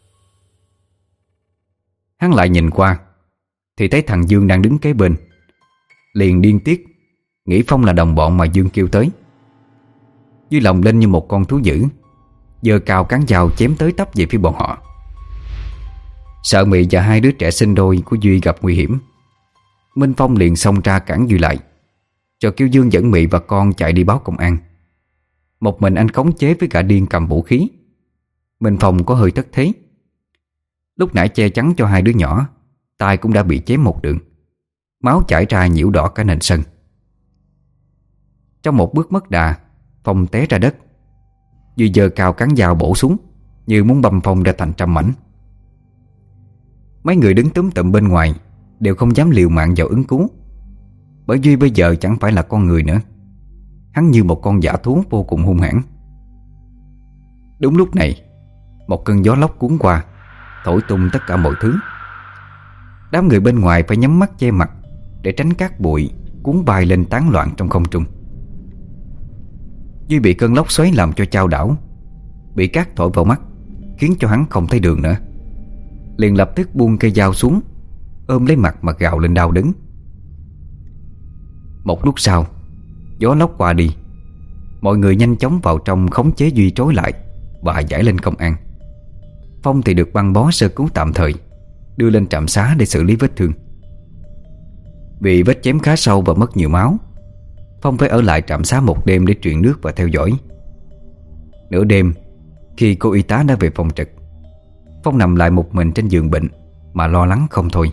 Hắn lại nhìn qua thì thấy thằng Dương đang đứng kế bên, liền điên tiết nghĩ Phong là đồng bọn mà Dương kêu tới. Duy lòng lên như một con thú dữ, giơ cao cán dao chém tới tấp về phía bọn họ. Sợ Mị và hai đứa trẻ sinh đôi của Duy gặp nguy hiểm, Minh Phong liền xông ra cản Duy lại, rồi kêu Dương dẫn Mị và con chạy đi báo công an. Một mình anh khống chế với cả điên cầm vũ khí. Minh Phong có hơi thất thế. Lúc nãy che chắn cho hai đứa nhỏ, tay cũng đã bị chém một đường, máu chảy ra nhiễu đỏ cả nền sân. Trong một bước mất đà, Phong té ra đất. Duy giơ cao cán dao bổ xuống, như muốn băm Phong ra thành trăm mảnh. Mấy người đứng túm tụm bên ngoài đều không dám liều mạng vào ứng cứu, bởi Duy bây giờ chẳng phải là con người nữa. Hắn như một con dã thú vô cùng hung hãn. Đúng lúc này, một cơn gió lốc cuốn qua, thổi tung tất cả mọi thứ. Đám người bên ngoài phải nhắm mắt che mặt để tránh cát bụi cuốn bay lên tán loạn trong không trung. Duy bị cơn lốc xoáy làm cho chao đảo, bị cát thổi vào mắt khiến cho hắn không thấy đường nữa. Liền lập tức buông cây dao xuống, ôm lấy mặt mà gào lên đau đớn. Một lúc sau, gió lốc qua đi, mọi người nhanh chóng vào trong khống chế Duy trối lại và giải lên công an. Phong thì được băng bó sơ cứu tạm thời, đưa lên trạm xá để xử lý vết thương. Vì vết chém khá sâu và mất nhiều máu, Phong phải ở lại trạm xá một đêm để truyền nước và theo dõi. Nửa đêm, khi cô y tá đã về phòng trực, Phong nằm lại một mình trên giường bệnh mà lo lắng không thôi.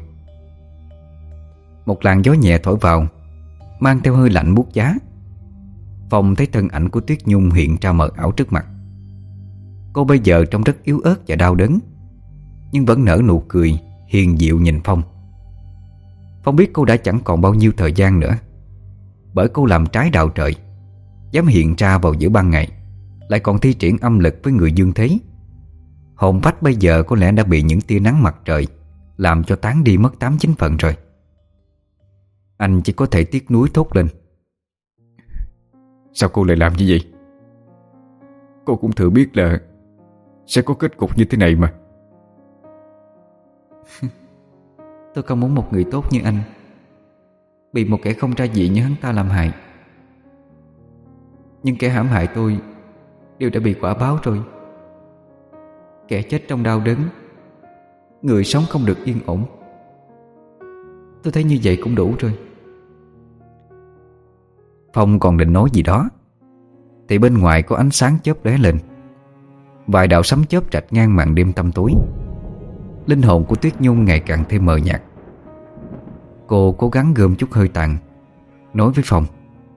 Một làn gió nhẹ thổi vào, mang theo hơi lạnh buốt giá. Phong thấy thân ảnh của Tuyết Nhung hiện ra mờ ảo trước mặt. Cô bây giờ trông rất yếu ớt và đau đớn, nhưng vẫn nở nụ cười hiền dịu nhìn Phong. Phong biết cô đã chẳng còn bao nhiêu thời gian nữa, bởi cô làm trái đạo trời, dám hiện ra vào giữa ban ngày, lại còn thi triển âm lực với người dương thế. Hồn phách bây giờ có lẽ đã bị những tia nắng mặt trời làm cho tán đi mất tám chín phần rồi. Anh chỉ có thể tiếc nuối thốt lên: Sao cô lại làm như vậy? Cô cũng thừa biết là sẽ có kết cục như thế này mà. Tôi không muốn một người tốt như anh bị một kẻ không ra gì như hắn ta làm hại. Nhưng kẻ hãm hại tôi đều đã bị quả báo rồi. Kẻ chết trong đau đớn, người sống không được yên ổn. Tôi thấy như vậy cũng đủ rồi. Phong còn định nói gì đó thì bên ngoài có ánh sáng chớp lóe lên. Vài đạo sấm chớp rạch ngang màn đêm tăm tối. Linh hồn của Tuyết Nhung ngày càng thêm mờ nhạt. Cô cố gắng gom chút hơi tàn, nói với Phong: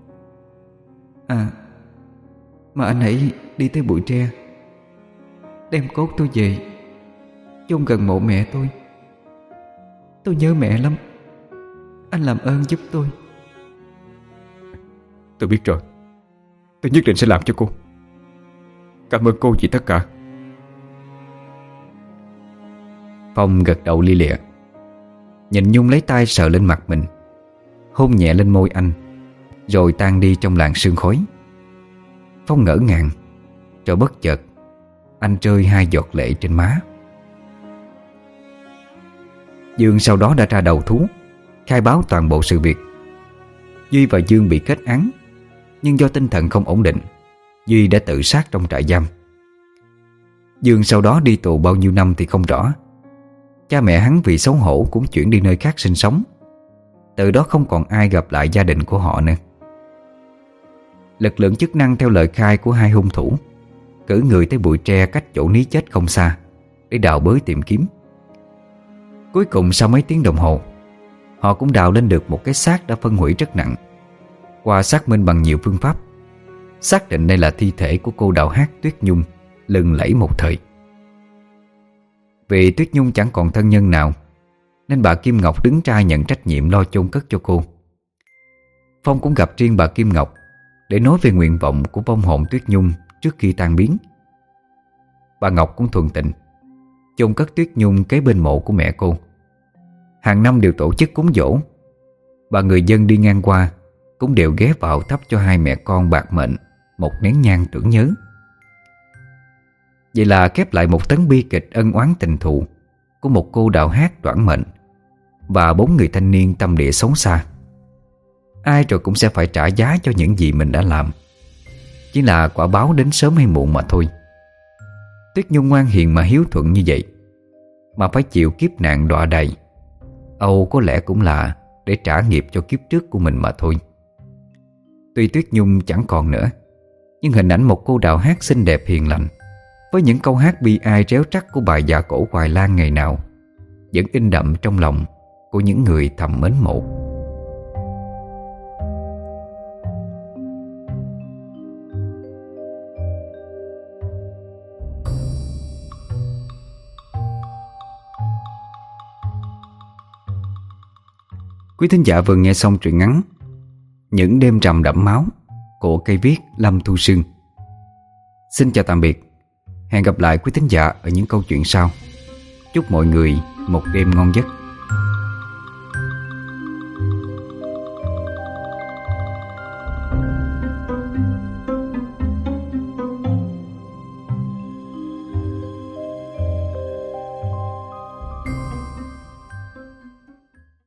À, mà anh hãy đi tới bụi tre, đem cốt tôi về chôn gần mộ mẹ tôi. Tôi nhớ mẹ lắm. Anh làm ơn giúp tôi. Tôi biết rồi. Tôi nhất định sẽ làm cho cô. Cảm ơn cô vì tất cả. Phong gật đầu lia lịa, nhìn Nhung lấy tay sờ lên mặt mình, hôn nhẹ lên môi anh, rồi tan đi trong làn sương khói. Phong ngỡ ngàng, rồi bất chợt anh rơi hai giọt lệ trên má. Dương sau đó đã ra đầu thú, khai báo toàn bộ sự việc. Duy và Dương bị kết án, nhưng do tinh thần không ổn định, Duy đã tự sát trong trại giam. Dương sau đó đi tù bao nhiêu năm thì không rõ. Cha mẹ hắn vì xấu hổ cũng chuyển đi nơi khác sinh sống. Từ đó không còn ai gặp lại gia đình của họ nữa. Lực lượng chức năng theo lời khai của hai hung thủ cử người tới bụi tre cách chỗ Ní chết không xa để đào bới tìm kiếm. Cuối cùng sau mấy tiếng đồng hồ, họ cũng đào lên được một cái xác đã phân hủy rất nặng. Qua xác minh bằng nhiều phương pháp, xác định đây là thi thể của cô đạo hát Tuyết Nhung lừng lẫy một thời. Vì Tuyết Nhung chẳng còn thân nhân nào, nên bà Kim Ngọc đứng ra nhận trách nhiệm lo chôn cất cho cô. Phong cũng gặp riêng bà Kim Ngọc để nói về nguyện vọng của vong hồn Tuyết Nhung trước khi tan biến. Bà Ngọc cũng thuận tình chôn cất Tuyết Nhung kế bên mộ của mẹ cô. Hàng năm đều tổ chức cúng dỗ, và người dân đi ngang qua cũng đều ghé vào thắp cho hai mẹ con bạc mệnh một nén nhang tưởng nhớ. Vậy là khép lại một tấn bi kịch ân oán tình thù của một cô đạo hát đoản mệnh và bốn người thanh niên tâm địa xấu xa. Ai rồi cũng sẽ phải trả giá cho những gì mình đã làm, chỉ là quả báo đến sớm hay muộn mà thôi. Tuyết Nhung ngoan hiền mà hiếu thuận như vậy, mà phải chịu kiếp nạn đọa đầy, âu có lẽ cũng là để trả nghiệp cho kiếp trước của mình mà thôi. Tuy Tuyết Nhung chẳng còn nữa, nhưng hình ảnh một cô đạo hát xinh đẹp hiền lành với những câu hát bi ai réo trắc của bài dạ cổ Hoài Lan ngày nào vẫn in đậm trong lòng của những người thầm mến mộ. Quý thính giả vừa nghe xong truyện ngắn Những đêm trầm đẫm máu của cây viết Lâm Thu Sương. Xin chào tạm biệt. Hẹn gặp lại quý thính giả ở những câu chuyện sau. Chúc mọi người một đêm ngon giấc.